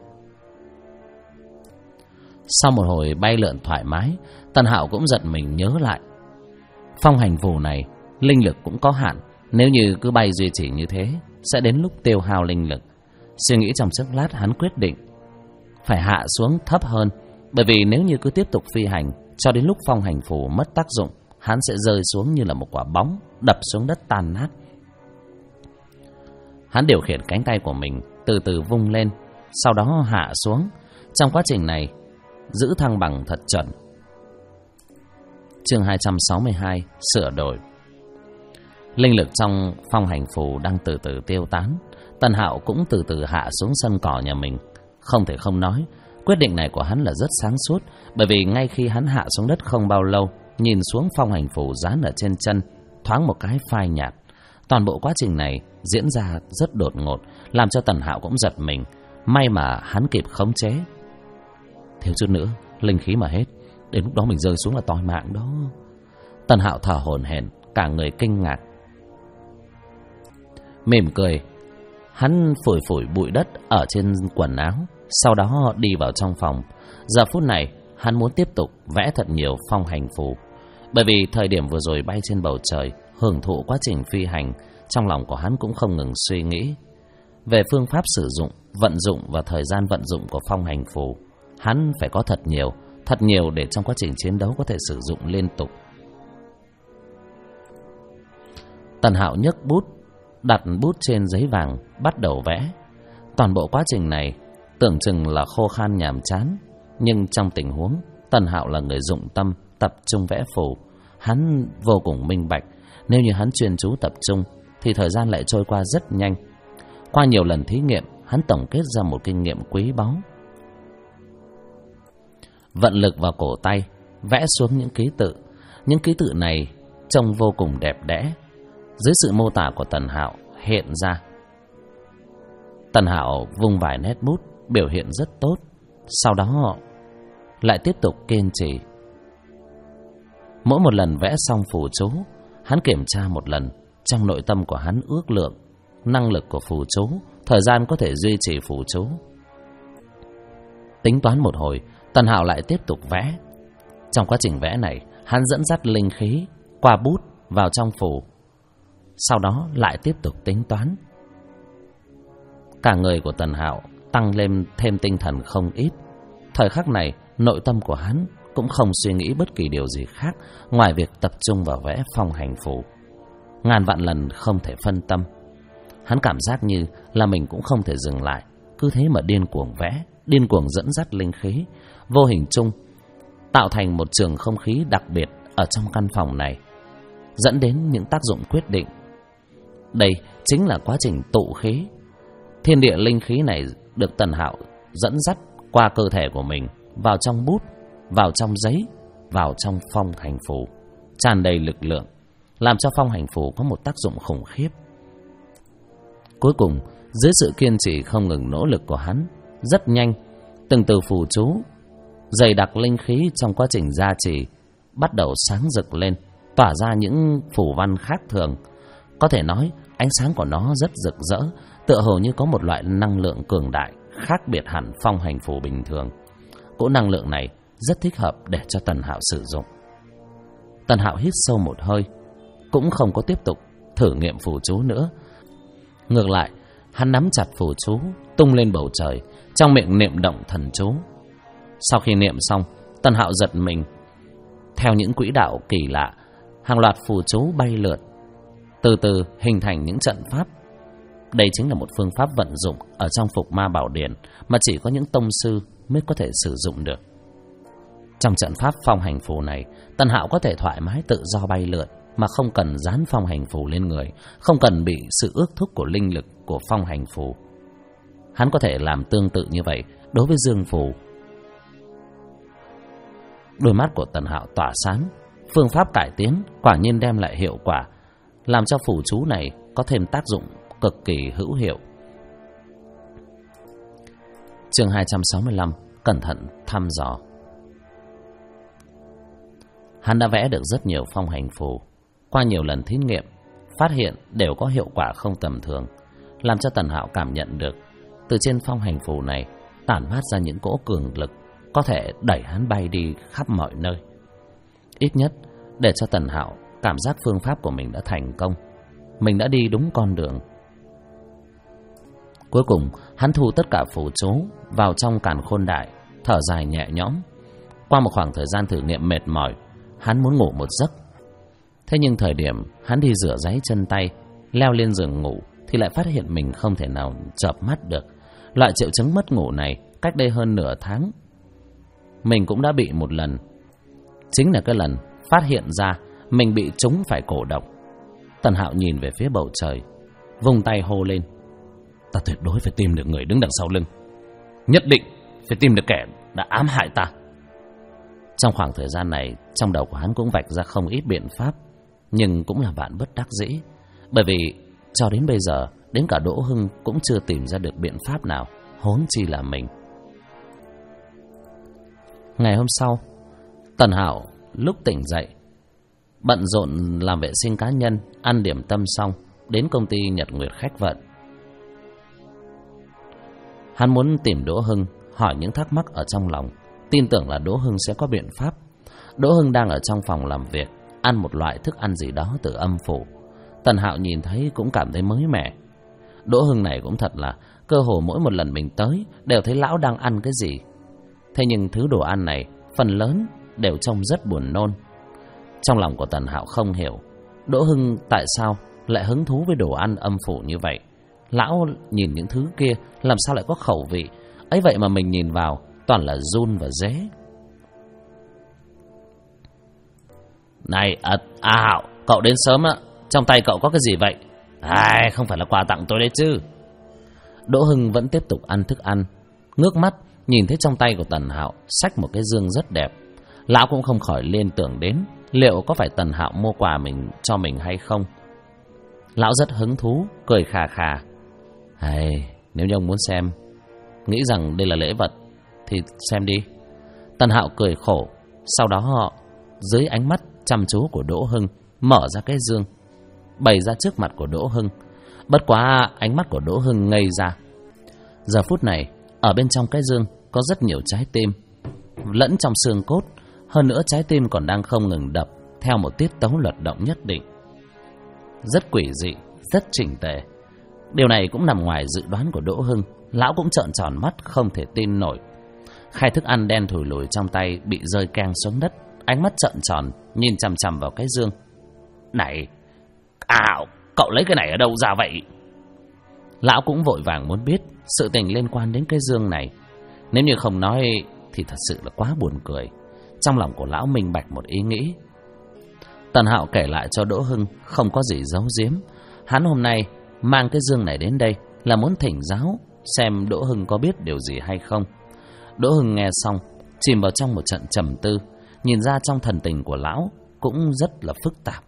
Sau một hồi bay lượn thoải mái, Tần Hạo cũng giật mình nhớ lại, phong hành phù này linh lực cũng có hạn. Nếu như cứ bay duy trì như thế, sẽ đến lúc tiêu hao linh lực. Suy nghĩ trong chốc lát, hắn quyết định phải hạ xuống thấp hơn. Bởi vì nếu như cứ tiếp tục phi hành cho đến lúc phong hành phù mất tác dụng, hắn sẽ rơi xuống như là một quả bóng, đập xuống đất tan nát. Hắn điều khiển cánh tay của mình từ từ vung lên, sau đó hạ xuống. Trong quá trình này, giữ thăng bằng thật chuẩn. Chương 262 sửa đổi. Linh lực trong phong hành phù đang từ từ tiêu tán. Tần Hạo cũng từ từ hạ xuống sân cỏ nhà mình. Không thể không nói, quyết định này của hắn là rất sáng suốt. Bởi vì ngay khi hắn hạ xuống đất không bao lâu, nhìn xuống phong hành phù dán ở trên chân, thoáng một cái phai nhạt. Toàn bộ quá trình này diễn ra rất đột ngột, làm cho Tần Hạo cũng giật mình. May mà hắn kịp khống chế. Thiếu chút nữa, linh khí mà hết, đến lúc đó mình rơi xuống là toi mạng đó. Tần Hạo thở hổn hển, cả người kinh ngạc. Mỉm cười, hắn phủi phủi bụi đất ở trên quần áo, sau đó đi vào trong phòng. Giờ phút này, hắn muốn tiếp tục vẽ thật nhiều phong hành phù. Bởi vì thời điểm vừa rồi bay trên bầu trời, hưởng thụ quá trình phi hành, trong lòng của hắn cũng không ngừng suy nghĩ về phương pháp sử dụng, vận dụng và thời gian vận dụng của phong hành phù. Hắn phải có thật nhiều để trong quá trình chiến đấu có thể sử dụng liên tục. Tần Hạo nhấc bút, đặt bút trên giấy vàng, bắt đầu vẽ. Toàn bộ quá trình này tưởng chừng là khô khan nhàm chán, nhưng trong tình huống Tần Hạo là người dụng tâm, tập trung vẽ phù, hắn vô cùng minh bạch. Nếu như hắn chuyên chú tập trung thì thời gian lại trôi qua rất nhanh. Qua nhiều lần thí nghiệm, hắn tổng kết ra một kinh nghiệm quý báu. Vận lực vào cổ tay, vẽ xuống những ký tự. Những ký tự này trông vô cùng đẹp đẽ. Dưới sự mô tả của Tần Hạo hiện ra, Tần Hạo vung vài nét bút, biểu hiện rất tốt. Sau đó lại tiếp tục kiên trì. Mỗi một lần vẽ xong phù chú, hắn kiểm tra một lần. Trong nội tâm của hắn ước lượng năng lực của phù chú, thời gian có thể duy trì phù chú. Tính toán một hồi, Tần Hạo lại tiếp tục vẽ. Trong quá trình vẽ này, hắn dẫn dắt linh khí qua bút vào trong phù, sau đó lại tiếp tục tính toán. Cả người của Tần Hạo tăng lên thêm tinh thần không ít. Thời khắc này, nội tâm của hắn cũng không suy nghĩ bất kỳ điều gì khác ngoài việc tập trung vào vẽ phong hành phù. Ngàn vạn lần không thể phân tâm. Hắn cảm giác như là mình cũng không thể dừng lại, cứ thế mà điên cuồng vẽ, điên cuồng dẫn dắt linh khí, vô hình chung tạo thành một trường không khí đặc biệt ở trong căn phòng này, dẫn đến những tác dụng quyết định. Đây chính là quá trình tụ khí. Thiên địa linh khí này được Tần Hạo dẫn dắt qua cơ thể của mình, vào trong bút, vào trong giấy, vào trong phong hành phù, tràn đầy lực lượng, làm cho phong hành phù có một tác dụng khủng khiếp. Cuối cùng, dưới sự kiên trì không ngừng nỗ lực của hắn, rất nhanh, từng từ phù chú dày đặc linh khí trong quá trình gia trì bắt đầu sáng rực lên, tỏa ra những phù văn khác thường. Có thể nói ánh sáng của nó rất rực rỡ, tựa hồ như có một loại năng lượng cường đại khác biệt hẳn phong hành phù bình thường. Cỗ năng lượng này rất thích hợp để cho Tần Hạo sử dụng. Tần Hạo hít sâu một hơi, cũng không có tiếp tục thử nghiệm phù chú nữa. Ngược lại, hắn nắm chặt phù chú, tung lên bầu trời, trong miệng niệm động thần chú. Sau khi niệm xong, Tần Hạo giật mình. Theo những quỹ đạo kỳ lạ, hàng loạt phù chú bay lượn, từ từ hình thành những trận pháp. Đây chính là một phương pháp vận dụng ở trong Phục Ma Bảo Điển mà chỉ có những tông sư mới có thể sử dụng được. Trong trận pháp phong hành phù này, Tần Hạo có thể thoải mái tự do bay lượn mà không cần dán phong hành phù lên người, không cần bị sự ước thúc của linh lực của phong hành phù. Hắn có thể làm tương tự như vậy đối với dương phù. Đôi mắt của Tần Hạo tỏa sáng. Phương pháp cải tiến quả nhiên đem lại hiệu quả, làm cho phù chú này có thêm tác dụng cực kỳ hữu hiệu. Chương 265: Cẩn thận thăm dò. Hắn đã vẽ được rất nhiều phong hành phù. Qua nhiều lần thí nghiệm, phát hiện đều có hiệu quả không tầm thường, làm cho Tần Hạo cảm nhận được từ trên phong hành phù này tản mát ra những cỗ cường lực có thể đẩy hắn bay đi khắp mọi nơi. Ít nhất để cho Tần Hạo cảm giác phương pháp của mình đã thành công, mình đã đi đúng con đường. Cuối cùng hắn thu tất cả phù chú vào trong càn khôn đại, thở dài nhẹ nhõm. Qua một khoảng thời gian thử nghiệm mệt mỏi, hắn muốn ngủ một giấc. Thế nhưng thời điểm hắn đi rửa ráy chân tay, leo lên giường ngủ thì lại phát hiện mình không thể nào chợp mắt được. Loại triệu chứng mất ngủ này cách đây hơn nửa tháng mình cũng đã bị một lần. Chính là cái lần phát hiện ra mình bị trúng phải cổ độc. Tần Hạo nhìn về phía bầu trời, vung tay hô lên: ta tuyệt đối phải tìm được người đứng đằng sau lưng, nhất định phải tìm được kẻ đã ám hại ta. Trong khoảng thời gian này, trong đầu của hắn cũng vạch ra không ít biện pháp, nhưng cũng là vạn bất đắc dĩ. Bởi vì cho đến bây giờ, đến cả Đỗ Hưng cũng chưa tìm ra được biện pháp nào, huống chi là mình. Ngày hôm sau, Tần Hạo lúc tỉnh dậy, bận rộn làm vệ sinh cá nhân, ăn điểm tâm xong, đến công ty Nhật Nguyệt Khách Vận. Hắn muốn tìm Đỗ Hưng, hỏi những thắc mắc ở trong lòng, tin tưởng là Đỗ Hưng sẽ có biện pháp. Đỗ Hưng đang ở trong phòng làm việc, ăn một loại thức ăn gì đó từ âm phủ. Tần Hạo nhìn thấy cũng cảm thấy mới mẻ. Đỗ Hưng này cũng thật là, cơ hồ mỗi một lần mình tới đều thấy lão đang ăn cái gì. Thế nhưng thứ đồ ăn này phần lớn đều trông rất buồn nôn. Trong lòng của Tần Hạo không hiểu Đỗ Hưng tại sao lại hứng thú với đồ ăn âm phủ như vậy. Lão nhìn những thứ kia làm sao lại có khẩu vị ấy vậy mà mình nhìn vào toàn là giun và dế. Này Hạo, cậu đến sớm á, trong tay cậu có cái gì vậy? Không phải là quà tặng tôi đấy chứ. Đỗ Hưng vẫn tiếp tục ăn thức ăn, ngước mắt nhìn thấy trong tay của Tần Hạo xách một cái dương rất đẹp. Lão cũng không khỏi liên tưởng đến liệu có phải Tần Hạo mua quà cho mình hay không. Lão rất hứng thú, cười khà khà: nếu như ông muốn xem, nghĩ rằng đây là lễ vật thì xem đi. Tần Hạo cười khổ. Sau đó họ dưới ánh mắt chăm chú của Đỗ Hưng mở ra cái dương, bày ra trước mặt của Đỗ Hưng. Bất quá ánh mắt của Đỗ Hưng ngây ra. Giờ phút này ở bên trong cái dương có rất nhiều trái tim lẫn trong xương cốt. Hơn nữa trái tim còn đang không ngừng đập theo một tiết tấu luật động nhất định, rất quỷ dị, rất chỉnh tề. Điều này cũng nằm ngoài dự đoán của Đỗ Hưng. Lão cũng trợn tròn mắt không thể tin nổi. Khay thức ăn đen thùi lùi trong tay bị rơi keng xuống đất, ánh mắt trợn tròn nhìn chằm chằm vào cái dương. Này cậu lấy cái này ở đâu ra vậy? Lão cũng vội vàng muốn biết sự tình liên quan đến cái dương này. Nếu như không nói thì thật sự là quá buồn cười. Trong lòng của lão minh bạch một ý nghĩ. Tần Hạo kể lại cho Đỗ Hưng, không có gì giấu giếm. Hắn hôm nay mang cái dương này đến đây là muốn thỉnh giáo xem Đỗ Hưng có biết điều gì hay không. Đỗ Hưng nghe xong chìm vào trong một trận trầm tư. Nhìn ra trong thần tình của lão cũng rất là phức tạp.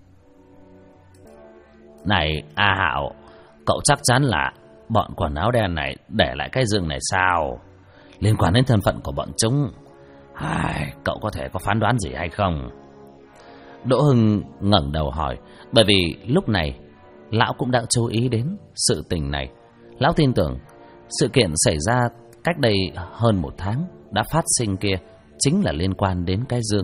Này Hạo, cậu chắc chắn là bọn quần áo đen này để lại cái dương này sao? Liên quan đến thân phận của bọn chúng, cậu có thể có phán đoán gì hay không? Đỗ Hưng ngẩng đầu hỏi. Bởi vì lúc này lão cũng đã chú ý đến sự tình này. Lão tin tưởng sự kiện xảy ra cách đây hơn 1 tháng đã phát sinh kia chính là liên quan đến cái dương.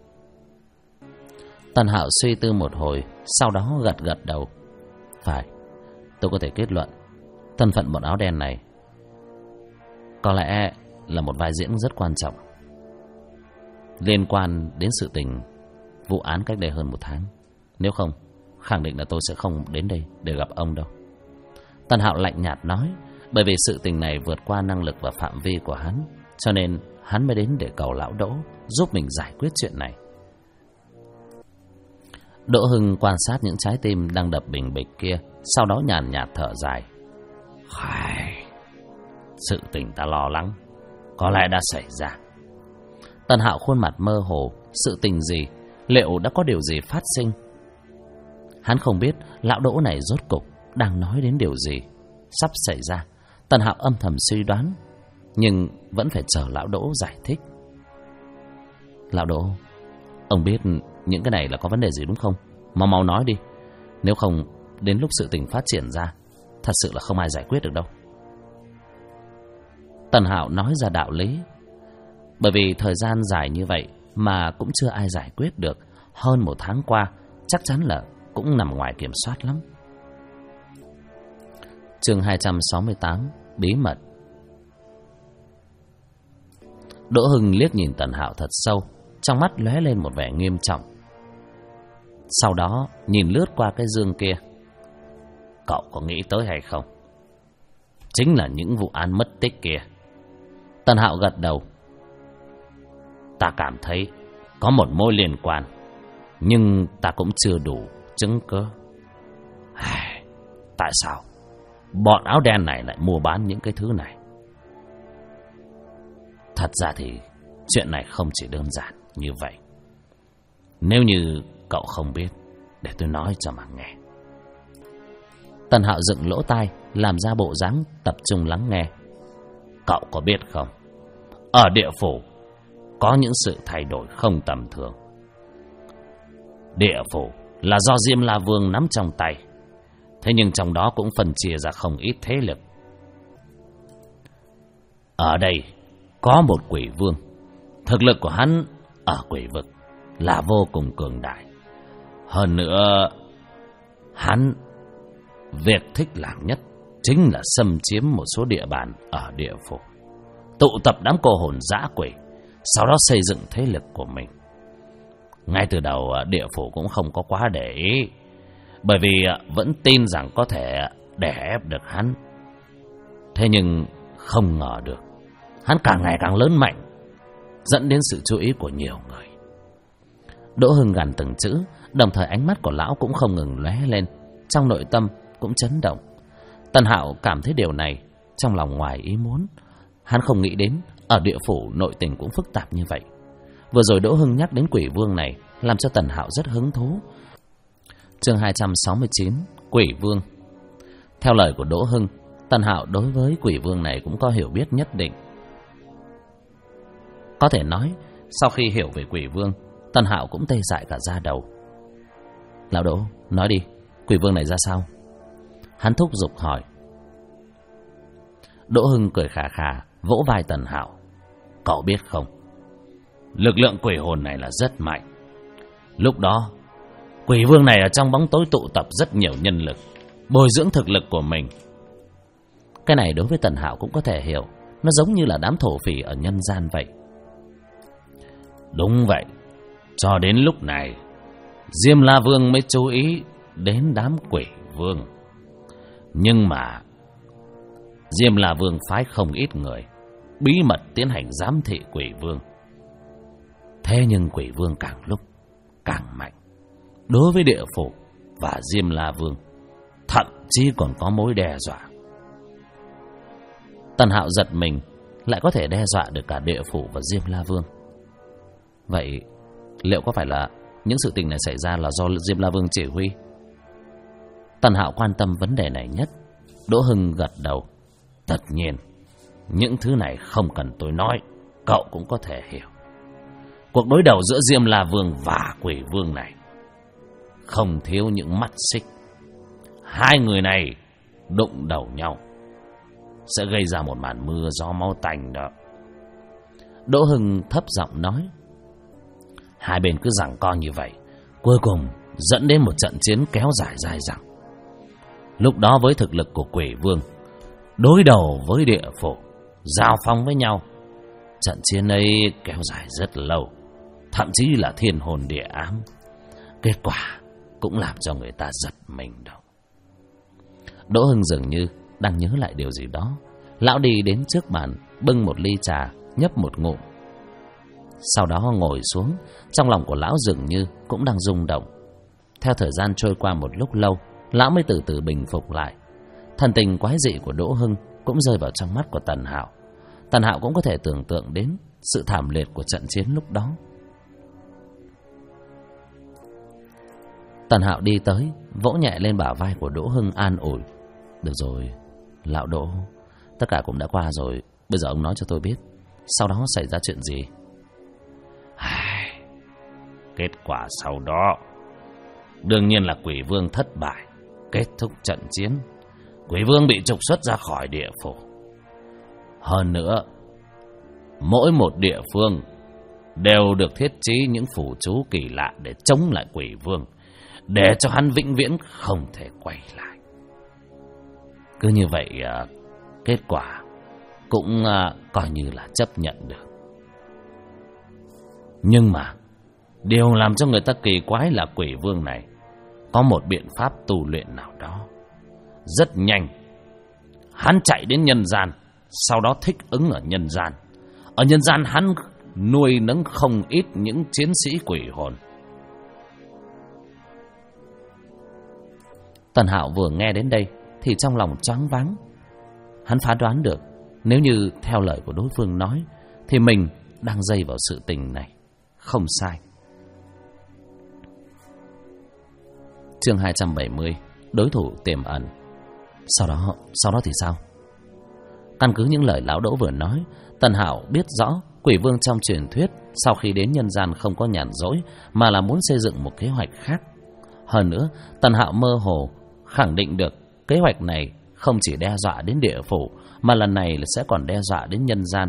Tần Hạo suy tư một hồi, sau đó gật đầu. Phải, tôi có thể kết luận thân phận bọn áo đen này có lẽ là một vai diễn rất quan trọng liên quan đến sự tình vụ án cách đây hơn 1 tháng. Nếu không, khẳng định là tôi sẽ không đến đây để gặp ông đâu. Tần Hạo lạnh nhạt nói. Bởi vì sự tình này vượt qua năng lực và phạm vi của hắn, cho nên hắn mới đến để cầu lão Đỗ giúp mình giải quyết chuyện này. Đỗ Hưng quan sát những trái tim đang đập bình bịch kia, sau đó nhàn nhạt thở dài. Sự tình ta lo lắng có lẽ đã xảy ra. Tần Hạo khuôn mặt mơ hồ. Sự tình gì? Liệu đã có điều gì phát sinh? Hắn không biết lão Đỗ này rốt cục đang nói đến điều gì sắp xảy ra. Tần Hạo âm thầm suy đoán, nhưng vẫn phải chờ lão Đỗ giải thích. Lão Đỗ, ông biết những cái này là có vấn đề gì đúng không? Mau nói đi. Nếu không, đến lúc sự tình phát triển ra, thật sự là không ai giải quyết được đâu. Tần Hạo nói ra đạo lý. Bởi vì thời gian dài như vậy mà cũng chưa ai giải quyết được. Hơn 1 tháng qua, chắc chắn là cũng nằm ngoài kiểm soát lắm. Chương 268, bí mật. Đỗ Hưng liếc nhìn Tần Hạo thật sâu, trong mắt lóe lên một vẻ nghiêm trọng. Sau đó nhìn lướt qua cái dương kia. Cậu có nghĩ tới hay không? Chính là những vụ án mất tích kia. Tần Hạo gật đầu. Ta cảm thấy có một mối liên quan, nhưng ta cũng chưa đủ chứng cứ. Tại sao bọn áo đen này lại mua bán những cái thứ này? Thật ra thì chuyện này không chỉ đơn giản như vậy. Nếu như cậu không biết, để tôi nói cho mà nghe. Tần Hạo dựng lỗ tai, làm ra bộ dáng tập trung lắng nghe. Cậu có biết không, ở địa phủ có những sự thay đổi không tầm thường. Địa phủ là do Diêm La Vương nắm trong tay, thế nhưng trong đó cũng phân chia ra không ít thế lực. Ở đây có một quỷ vương, thực lực của hắn ở quỷ vực là vô cùng cường đại. Hơn nữa, hắn việc thích làm nhất chính là xâm chiếm một số địa bàn ở địa phủ, tụ tập đám cô hồn dã quỷ, sau đó xây dựng thế lực của mình. Ngay từ đầu địa phủ cũng không có quá để ý, bởi vì vẫn tin rằng có thể đè ép được hắn. Thế nhưng không ngờ được, hắn càng ngày càng lớn mạnh, dẫn đến sự chú ý của nhiều người. Đỗ Hưng gằn từng chữ, đồng thời ánh mắt của lão cũng không ngừng lóe lên, trong nội tâm cũng chấn động. Tần Hạo cảm thấy điều này trong lòng ngoài ý muốn. Hắn không nghĩ đến ở địa phủ nội tình cũng phức tạp như vậy. Vừa rồi Đỗ Hưng nhắc đến quỷ vương này, làm cho Tần Hạo rất hứng thú. Chương 269, Quỷ Vương. Theo lời của Đỗ Hưng, Tần Hạo đối với quỷ vương này cũng có hiểu biết nhất định. Có thể nói, sau khi hiểu về quỷ vương, Tần Hạo cũng tê dại cả da đầu. Lão Đỗ, nói đi, quỷ vương này ra sao? Hắn thúc giục hỏi. Đỗ Hưng cười khà khà, vỗ vai Tần Hạo. Cậu biết không, lực lượng quỷ hồn này là rất mạnh. Lúc đó, quỷ vương này ở trong bóng tối tụ tập rất nhiều nhân lực, bồi dưỡng thực lực của mình. Cái này đối với Tần Hạo cũng có thể hiểu, nó giống như là đám thổ phỉ ở nhân gian vậy. Đúng vậy, cho đến lúc này Diêm La Vương mới chú ý đến đám quỷ vương. Nhưng mà Diêm La Vương phái không ít người bí mật tiến hành giám thị quỷ vương. Thế nhưng quỷ vương càng lúc càng mạnh. Đối với địa phủ và Diêm La Vương, thậm chí còn có mối đe dọa. Tần Hạo giật mình, lại có thể đe dọa được cả địa phủ và Diêm La Vương. Vậy liệu có phải là những sự tình này xảy ra là do Diêm La Vương chỉ huy? Tần Hạo quan tâm vấn đề này nhất. Đỗ Hưng gật đầu. Tất nhiên, những thứ này không cần tôi nói, cậu cũng có thể hiểu. Cuộc đối đầu giữa Diêm La Vương và quỷ vương này không thiếu những mắt xích. Hai người này đụng đầu nhau sẽ gây ra một màn mưa gió máu tanh đó. Đỗ Hưng thấp giọng nói. Hai bên cứ giằng co như vậy, cuối cùng dẫn đến một trận chiến kéo dài dai dẳng. Lúc đó với thực lực của quỷ vương đối đầu với địa phủ, giao phong với nhau, trận chiến ấy kéo dài rất lâu, thậm chí là thiên hồn địa ám. Kết quả cũng làm cho người ta giật mình đâu. Đỗ Hưng dường như đang nhớ lại điều gì đó. Lão đi đến trước bàn, bưng một ly trà, nhấp một ngụm. Sau đó ngồi xuống. Trong lòng của lão dường như cũng đang rung động. Theo thời gian trôi qua một lúc lâu, lão mới từ từ bình phục lại. Thần tình quái dị của Đỗ Hưng cũng rơi vào trong mắt của Tần Hạo. Tần Hạo cũng có thể tưởng tượng đến sự thảm liệt của trận chiến lúc đó. Tần Hạo đi tới, vỗ nhẹ lên bả vai của Đỗ Hưng an ủi. Được rồi, lão Đỗ, tất cả cũng đã qua rồi. Bây giờ ông nói cho tôi biết, sau đó xảy ra chuyện gì? Kết quả sau đó đương nhiên là Quỷ Vương thất bại. Kết thúc trận chiến, Quỷ Vương bị trục xuất ra khỏi địa phủ. Hơn nữa, mỗi một địa phương đều được thiết trí những phù chú kỳ lạ để chống lại Quỷ Vương, để cho hắn vĩnh viễn không thể quay lại. Cứ như vậy, kết quả cũng coi như là chấp nhận được. Nhưng mà điều làm cho người ta kỳ quái là Quỷ Vương này có một biện pháp tu luyện nào đó. Rất nhanh, hắn chạy đến nhân gian, sau đó thích ứng ở nhân gian. Ở nhân gian hắn nuôi nấng không ít những chiến sĩ quỷ hồn. Tần Hạo vừa nghe đến đây thì trong lòng choáng váng. Hắn phán đoán được, nếu như theo lời của đối phương nói thì mình đang dây vào sự tình này. Không sai. Chương 270, đối thủ tiềm ẩn. Sau đó thì sao? Căn cứ những lời lão Đỗ vừa nói, Tần Hạo biết rõ Quỷ Vương trong truyền thuyết sau khi đến nhân gian không có nhàn rỗi, mà là muốn xây dựng một kế hoạch khác. Hơn nữa, Tần Hạo mơ hồ khẳng định được kế hoạch này không chỉ đe dọa đến địa phủ, mà lần này sẽ còn đe dọa đến nhân gian.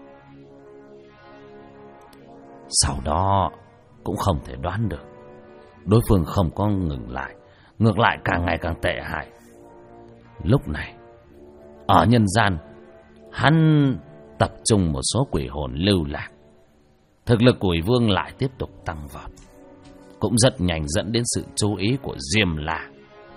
Sau đó cũng không thể đoán được, đối phương không có ngừng lại, ngược lại càng ngày càng tệ hại. Lúc này, ở nhân gian, hắn tập trung một số quỷ hồn lưu lạc. Thực lực của Quỷ Vương lại tiếp tục tăng vọt, cũng rất nhanh dẫn đến sự chú ý của Diêm La.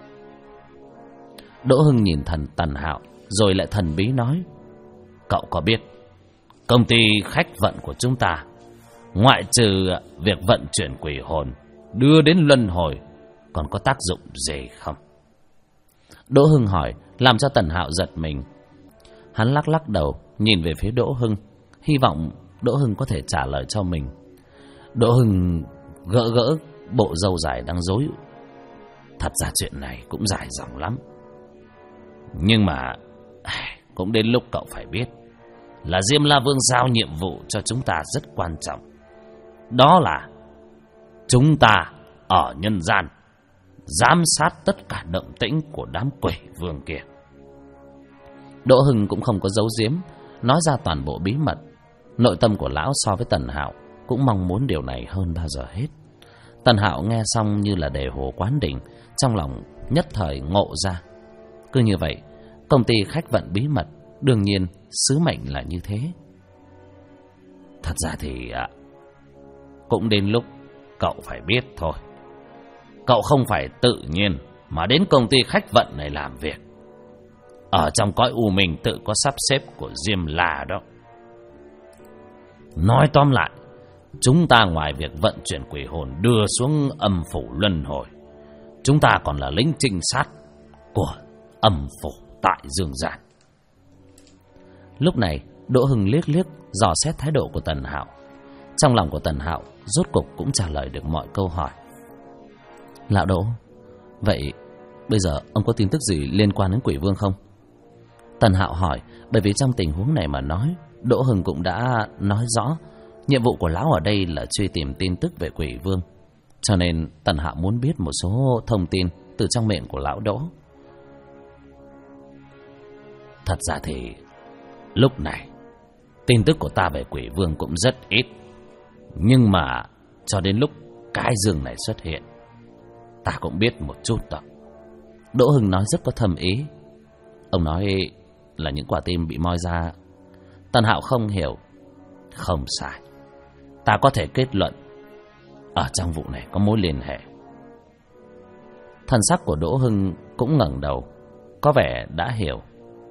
Đỗ Hưng nhìn Tần Hạo rồi lại thần bí nói: Cậu có biết công ty khách vận của chúng ta, ngoại trừ việc vận chuyển quỷ hồn đưa đến luân hồi, còn có tác dụng gì không? Đỗ Hưng hỏi, làm cho Tần Hạo giật mình. Hắn lắc lắc đầu, nhìn về phía Đỗ Hưng, hy vọng Đỗ Hưng có thể trả lời cho mình. Đỗ Hưng gỡ bộ râu dài đang rối. Thật ra chuyện này cũng dài dòng lắm, nhưng mà cũng đến lúc cậu phải biết là Diêm La Vương giao nhiệm vụ cho chúng ta rất quan trọng. Đó là chúng ta ở nhân gian giám sát tất cả động tĩnh của đám Quỷ Vương kia. Đỗ Hưng cũng không có giấu giếm, nói ra toàn bộ bí mật. Nội tâm của lão so với Tần Hạo cũng mong muốn điều này hơn bao giờ hết. Tần Hạo nghe xong như là đề hồ quán đỉnh, trong lòng nhất thời ngộ ra. Cứ như vậy, công ty khách vận bí mật đương nhiên sứ mệnh là như thế. Thật ra thì cũng đến lúc cậu phải biết thôi. Cậu không phải tự nhiên mà đến công ty khách vận này làm việc. Ở trong cõi u minh tự có sắp xếp của Diêm La đó. Nói tóm lại, chúng ta ngoài việc vận chuyển quỷ hồn đưa xuống âm phủ luân hồi, chúng ta còn là lính trinh sát của âm phủ tại dương gian. Lúc này, Đỗ Hưng liếc dò xét thái độ của Tần Hạo. Trong lòng của Tần Hạo rốt cục cũng trả lời được mọi câu hỏi. Lão Đỗ, vậy bây giờ ông có tin tức gì liên quan đến Quỷ Vương không? Tần Hạo hỏi, bởi vì trong tình huống này mà nói, Đỗ Hưng cũng đã nói rõ nhiệm vụ của lão ở đây là truy tìm tin tức về Quỷ Vương. Cho nên Tần Hạo muốn biết một số thông tin từ trong miệng của lão Đỗ. Thật ra thì lúc này tin tức của ta về Quỷ Vương cũng rất ít. Nhưng mà cho đến lúc cái giường này xuất hiện, ta cũng biết một chút thôi. Đỗ Hưng nói rất có thâm ý. Ông nói là những quả tim bị moi ra. Tần Hạo không hiểu. Không sai, ta có thể kết luận ở trong vụ này có mối liên hệ. Thần sắc của Đỗ Hưng cũng ngẩng đầu, có vẻ đã hiểu.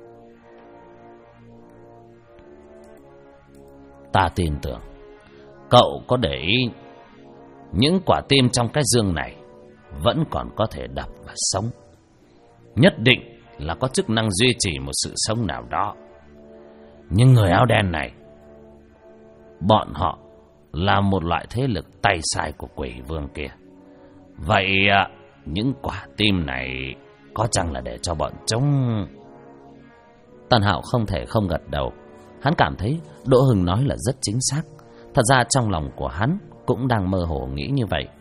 Ta tin tưởng cậu có để ý, những quả tim trong cái giường này vẫn còn có thể đập và sống. Nhất định là có chức năng duy trì một sự sống nào đó. Nhưng người áo đen này, bọn họ là một loại thế lực tay sai của Quỷ Vương kia. Vậy những quả tim này có chăng là để cho bọn chúng... Tần Hạo không thể không gật đầu. Hắn cảm thấy Đỗ Hưng nói là rất chính xác. Thật ra trong lòng của hắn cũng đang mơ hồ nghĩ như vậy.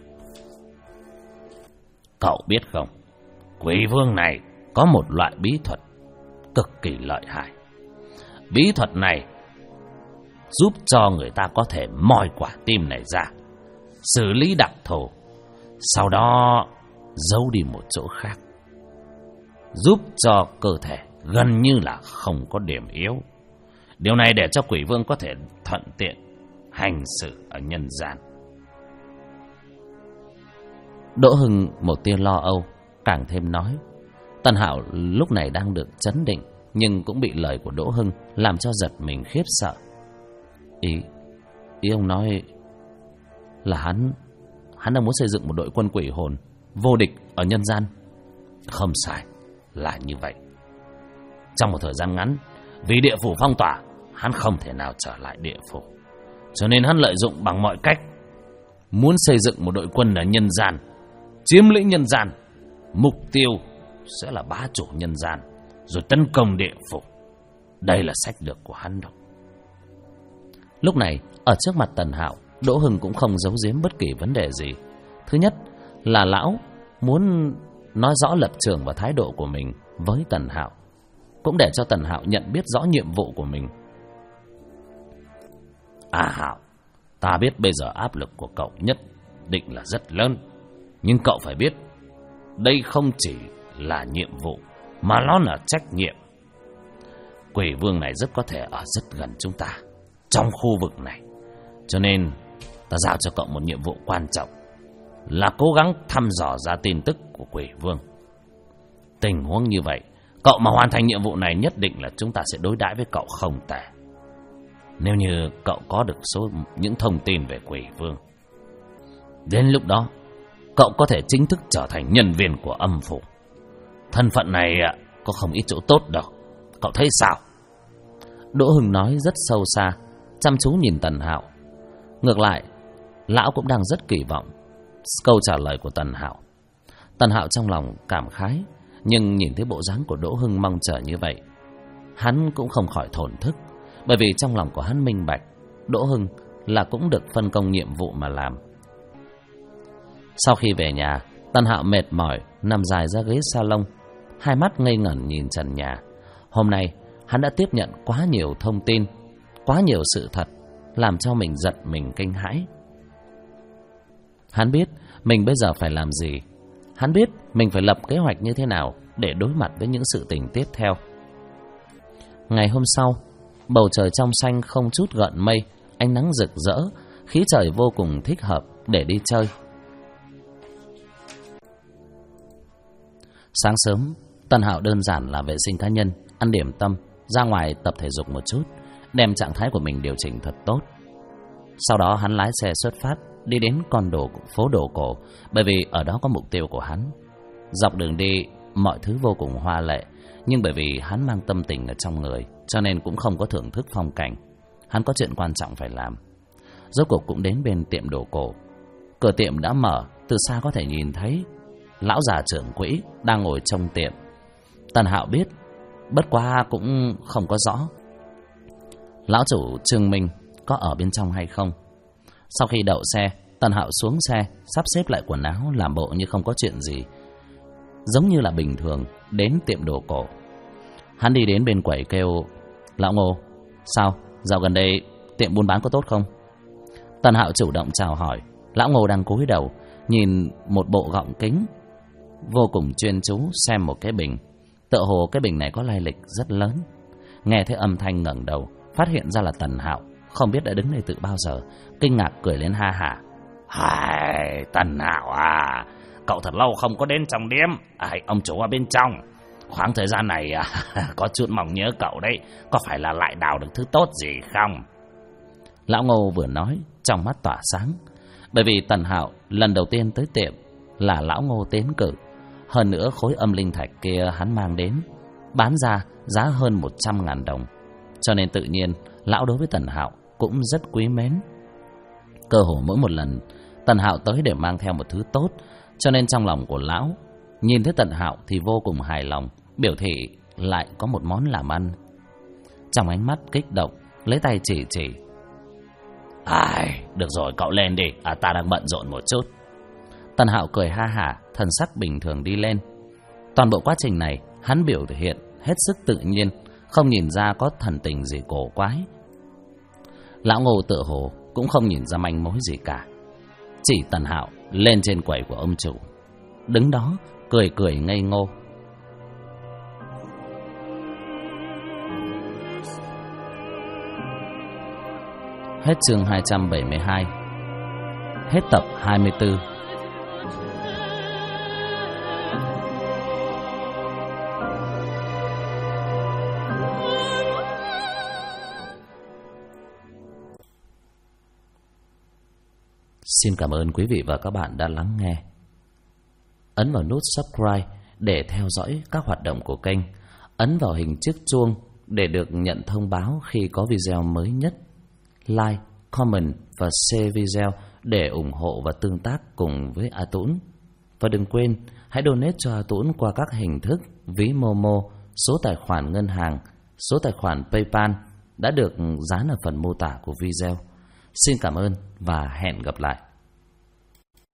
Cậu biết không, Quỷ Vương này có một loại bí thuật cực kỳ lợi hại. Bí thuật này giúp cho người ta có thể moi quả tim này ra, xử lý đặc thù, sau đó giấu đi một chỗ khác, giúp cho cơ thể gần như là không có điểm yếu. Điều này để cho Quỷ Vương có thể thuận tiện hành xử ở nhân gian. Đỗ Hưng một tia lo âu càng thêm nói. Tần Hạo lúc này đang được trấn định, nhưng cũng bị lời của Đỗ Hưng làm cho giật mình khiếp sợ. Ý ông nói là hắn đang muốn xây dựng một đội quân quỷ hồn vô địch ở nhân gian. Không sai, là như vậy. Trong một thời gian ngắn, vì địa phủ phong tỏa, hắn không thể nào trở lại địa phủ, cho nên hắn lợi dụng bằng mọi cách muốn xây dựng một đội quân ở nhân gian, chiếm lĩnh nhân gian. Mục tiêu sẽ là bá chủ nhân gian, rồi tấn công địa phủ. Đây là sách lược của hắn đâu. Lúc này ở trước mặt Tần Hạo, Đỗ Hưng cũng không giấu giếm bất kỳ vấn đề gì. Thứ nhất là lão muốn nói rõ lập trường và thái độ của mình với Tần Hạo, cũng để cho Tần Hạo nhận biết rõ nhiệm vụ của mình. Hạo, ta biết bây giờ áp lực của cậu nhất định là rất lớn, nhưng cậu phải biết, đây không chỉ là nhiệm vụ mà nó là trách nhiệm. Quỷ Vương này rất có thể ở rất gần chúng ta, trong khu vực này, cho nên ta giao cho cậu một nhiệm vụ quan trọng là cố gắng thăm dò ra tin tức của Quỷ Vương. Tình huống như vậy, cậu mà hoàn thành nhiệm vụ này, nhất định là chúng ta sẽ đối đãi với cậu không tệ. Nếu như cậu có được những thông tin về Quỷ Vương, đến lúc đó cậu có thể chính thức trở thành nhân viên của âm phủ. Thân phận này có không ít chỗ tốt đâu, cậu thấy sao? Đỗ Hưng nói rất sâu xa, chăm chú nhìn Tần Hạo. Ngược lại, lão cũng đang rất kỳ vọng câu trả lời của Tần Hạo. Tần Hạo trong lòng cảm khái, nhưng nhìn thấy bộ dáng của Đỗ Hưng mong chờ như vậy, hắn cũng không khỏi thổn thức. Bởi vì trong lòng của hắn minh bạch, Đỗ Hưng là cũng được phân công nhiệm vụ mà làm. Sau khi về nhà, Tần Hạo mệt mỏi nằm dài ra ghế salon, hai mắt ngây ngẩn nhìn trần nhà. Hôm nay hắn đã tiếp nhận quá nhiều thông tin, quá nhiều sự thật, làm cho mình giật mình kinh hãi. Hắn biết mình bây giờ phải làm gì. Hắn biết mình phải lập kế hoạch như thế nào để đối mặt với những sự tình tiếp theo. Ngày hôm sau, bầu trời trong xanh không chút gợn mây, ánh nắng rực rỡ, khí trời vô cùng thích hợp để đi chơi. Sáng sớm, Tần Hạo đơn giản là vệ sinh cá nhân, ăn điểm tâm, ra ngoài tập thể dục một chút, đem trạng thái của mình điều chỉnh thật tốt. Sau đó hắn lái xe xuất phát, đi đến phố đồ cổ, bởi vì ở đó có mục tiêu của hắn. Dọc đường đi, mọi thứ vô cùng hoa lệ, nhưng bởi vì hắn mang tâm tình ở trong người, cho nên cũng không có thưởng thức phong cảnh. Hắn có chuyện quan trọng phải làm. Rốt cuộc cũng đến bên tiệm đồ cổ. Cửa tiệm đã mở, từ xa có thể nhìn thấy lão già trưởng quỹ đang ngồi trong tiệm. Tần Hạo biết, bất quá cũng không có rõ lão chủ Trương Minh có ở bên trong hay không. Sau khi đậu xe, Tần Hạo xuống xe, sắp xếp lại quần áo, làm bộ như không có chuyện gì, giống như là bình thường đến tiệm đồ cổ. Hắn đi đến bên quầy kêu: "Lão Ngô, sao? Dạo gần đây tiệm buôn bán có tốt không?" Tần Hạo chủ động chào hỏi. Lão Ngô đang cúi đầu nhìn một bộ gọng kính, vô cùng chuyên chú xem một cái bình. Tựa hồ cái bình này có lai lịch rất lớn. Nghe thấy âm thanh ngẩng đầu, phát hiện ra là Tần Hạo, không biết đã đứng đây từ bao giờ, kinh ngạc cười lên ha hả. "Hai, Tần Hạo à, cậu thật lâu không có đến trong điếm. Ông chủ ở bên trong. Khoảng thời gian này có chút mong nhớ cậu đấy. Có phải là lại đào được thứ tốt gì không?" Lão Ngô vừa nói, trong mắt tỏa sáng. Bởi vì Tần Hạo lần đầu tiên tới tiệm là lão Ngô tiến cử. Hơn nữa khối âm linh thạch kia hắn mang đến, bán ra giá hơn 100.000 đồng. Cho nên tự nhiên lão đối với Tần Hạo cũng rất quý mến. Cơ hồ mỗi một lần Tần Hạo tới để mang theo một thứ tốt, Cho nên trong lòng của lão, nhìn thấy Tần Hạo thì vô cùng hài lòng, biểu thị lại có một món làm ăn. Trong ánh mắt kích động, lấy tay chỉ. Ai, được rồi, cậu lên đi, ta đang bận rộn một chút. Tần Hạo cười ha hả, thần sắc bình thường đi lên. Toàn bộ quá trình này, hắn biểu hiện hết sức tự nhiên, không nhìn ra có thần tình gì cổ quái. Lão Ngô tựa hồ cũng không nhìn ra manh mối gì cả. Chỉ Tần Hạo lên trên quầy của ông chủ, đứng đó cười ngây ngô. Hết chương 272. Hết tập 24. Xin cảm ơn quý vị và các bạn đã lắng nghe. Ấn vào nút subscribe để theo dõi các hoạt động của kênh. Ấn vào hình chiếc chuông để được nhận thông báo khi có video mới nhất. Like, comment và share video để ủng hộ và tương tác cùng với A Tũng. Và đừng quên, hãy donate cho A Tũng qua các hình thức ví Momo, số tài khoản ngân hàng, số tài khoản PayPal đã được dán ở phần mô tả của video. Xin cảm ơn và hẹn gặp lại.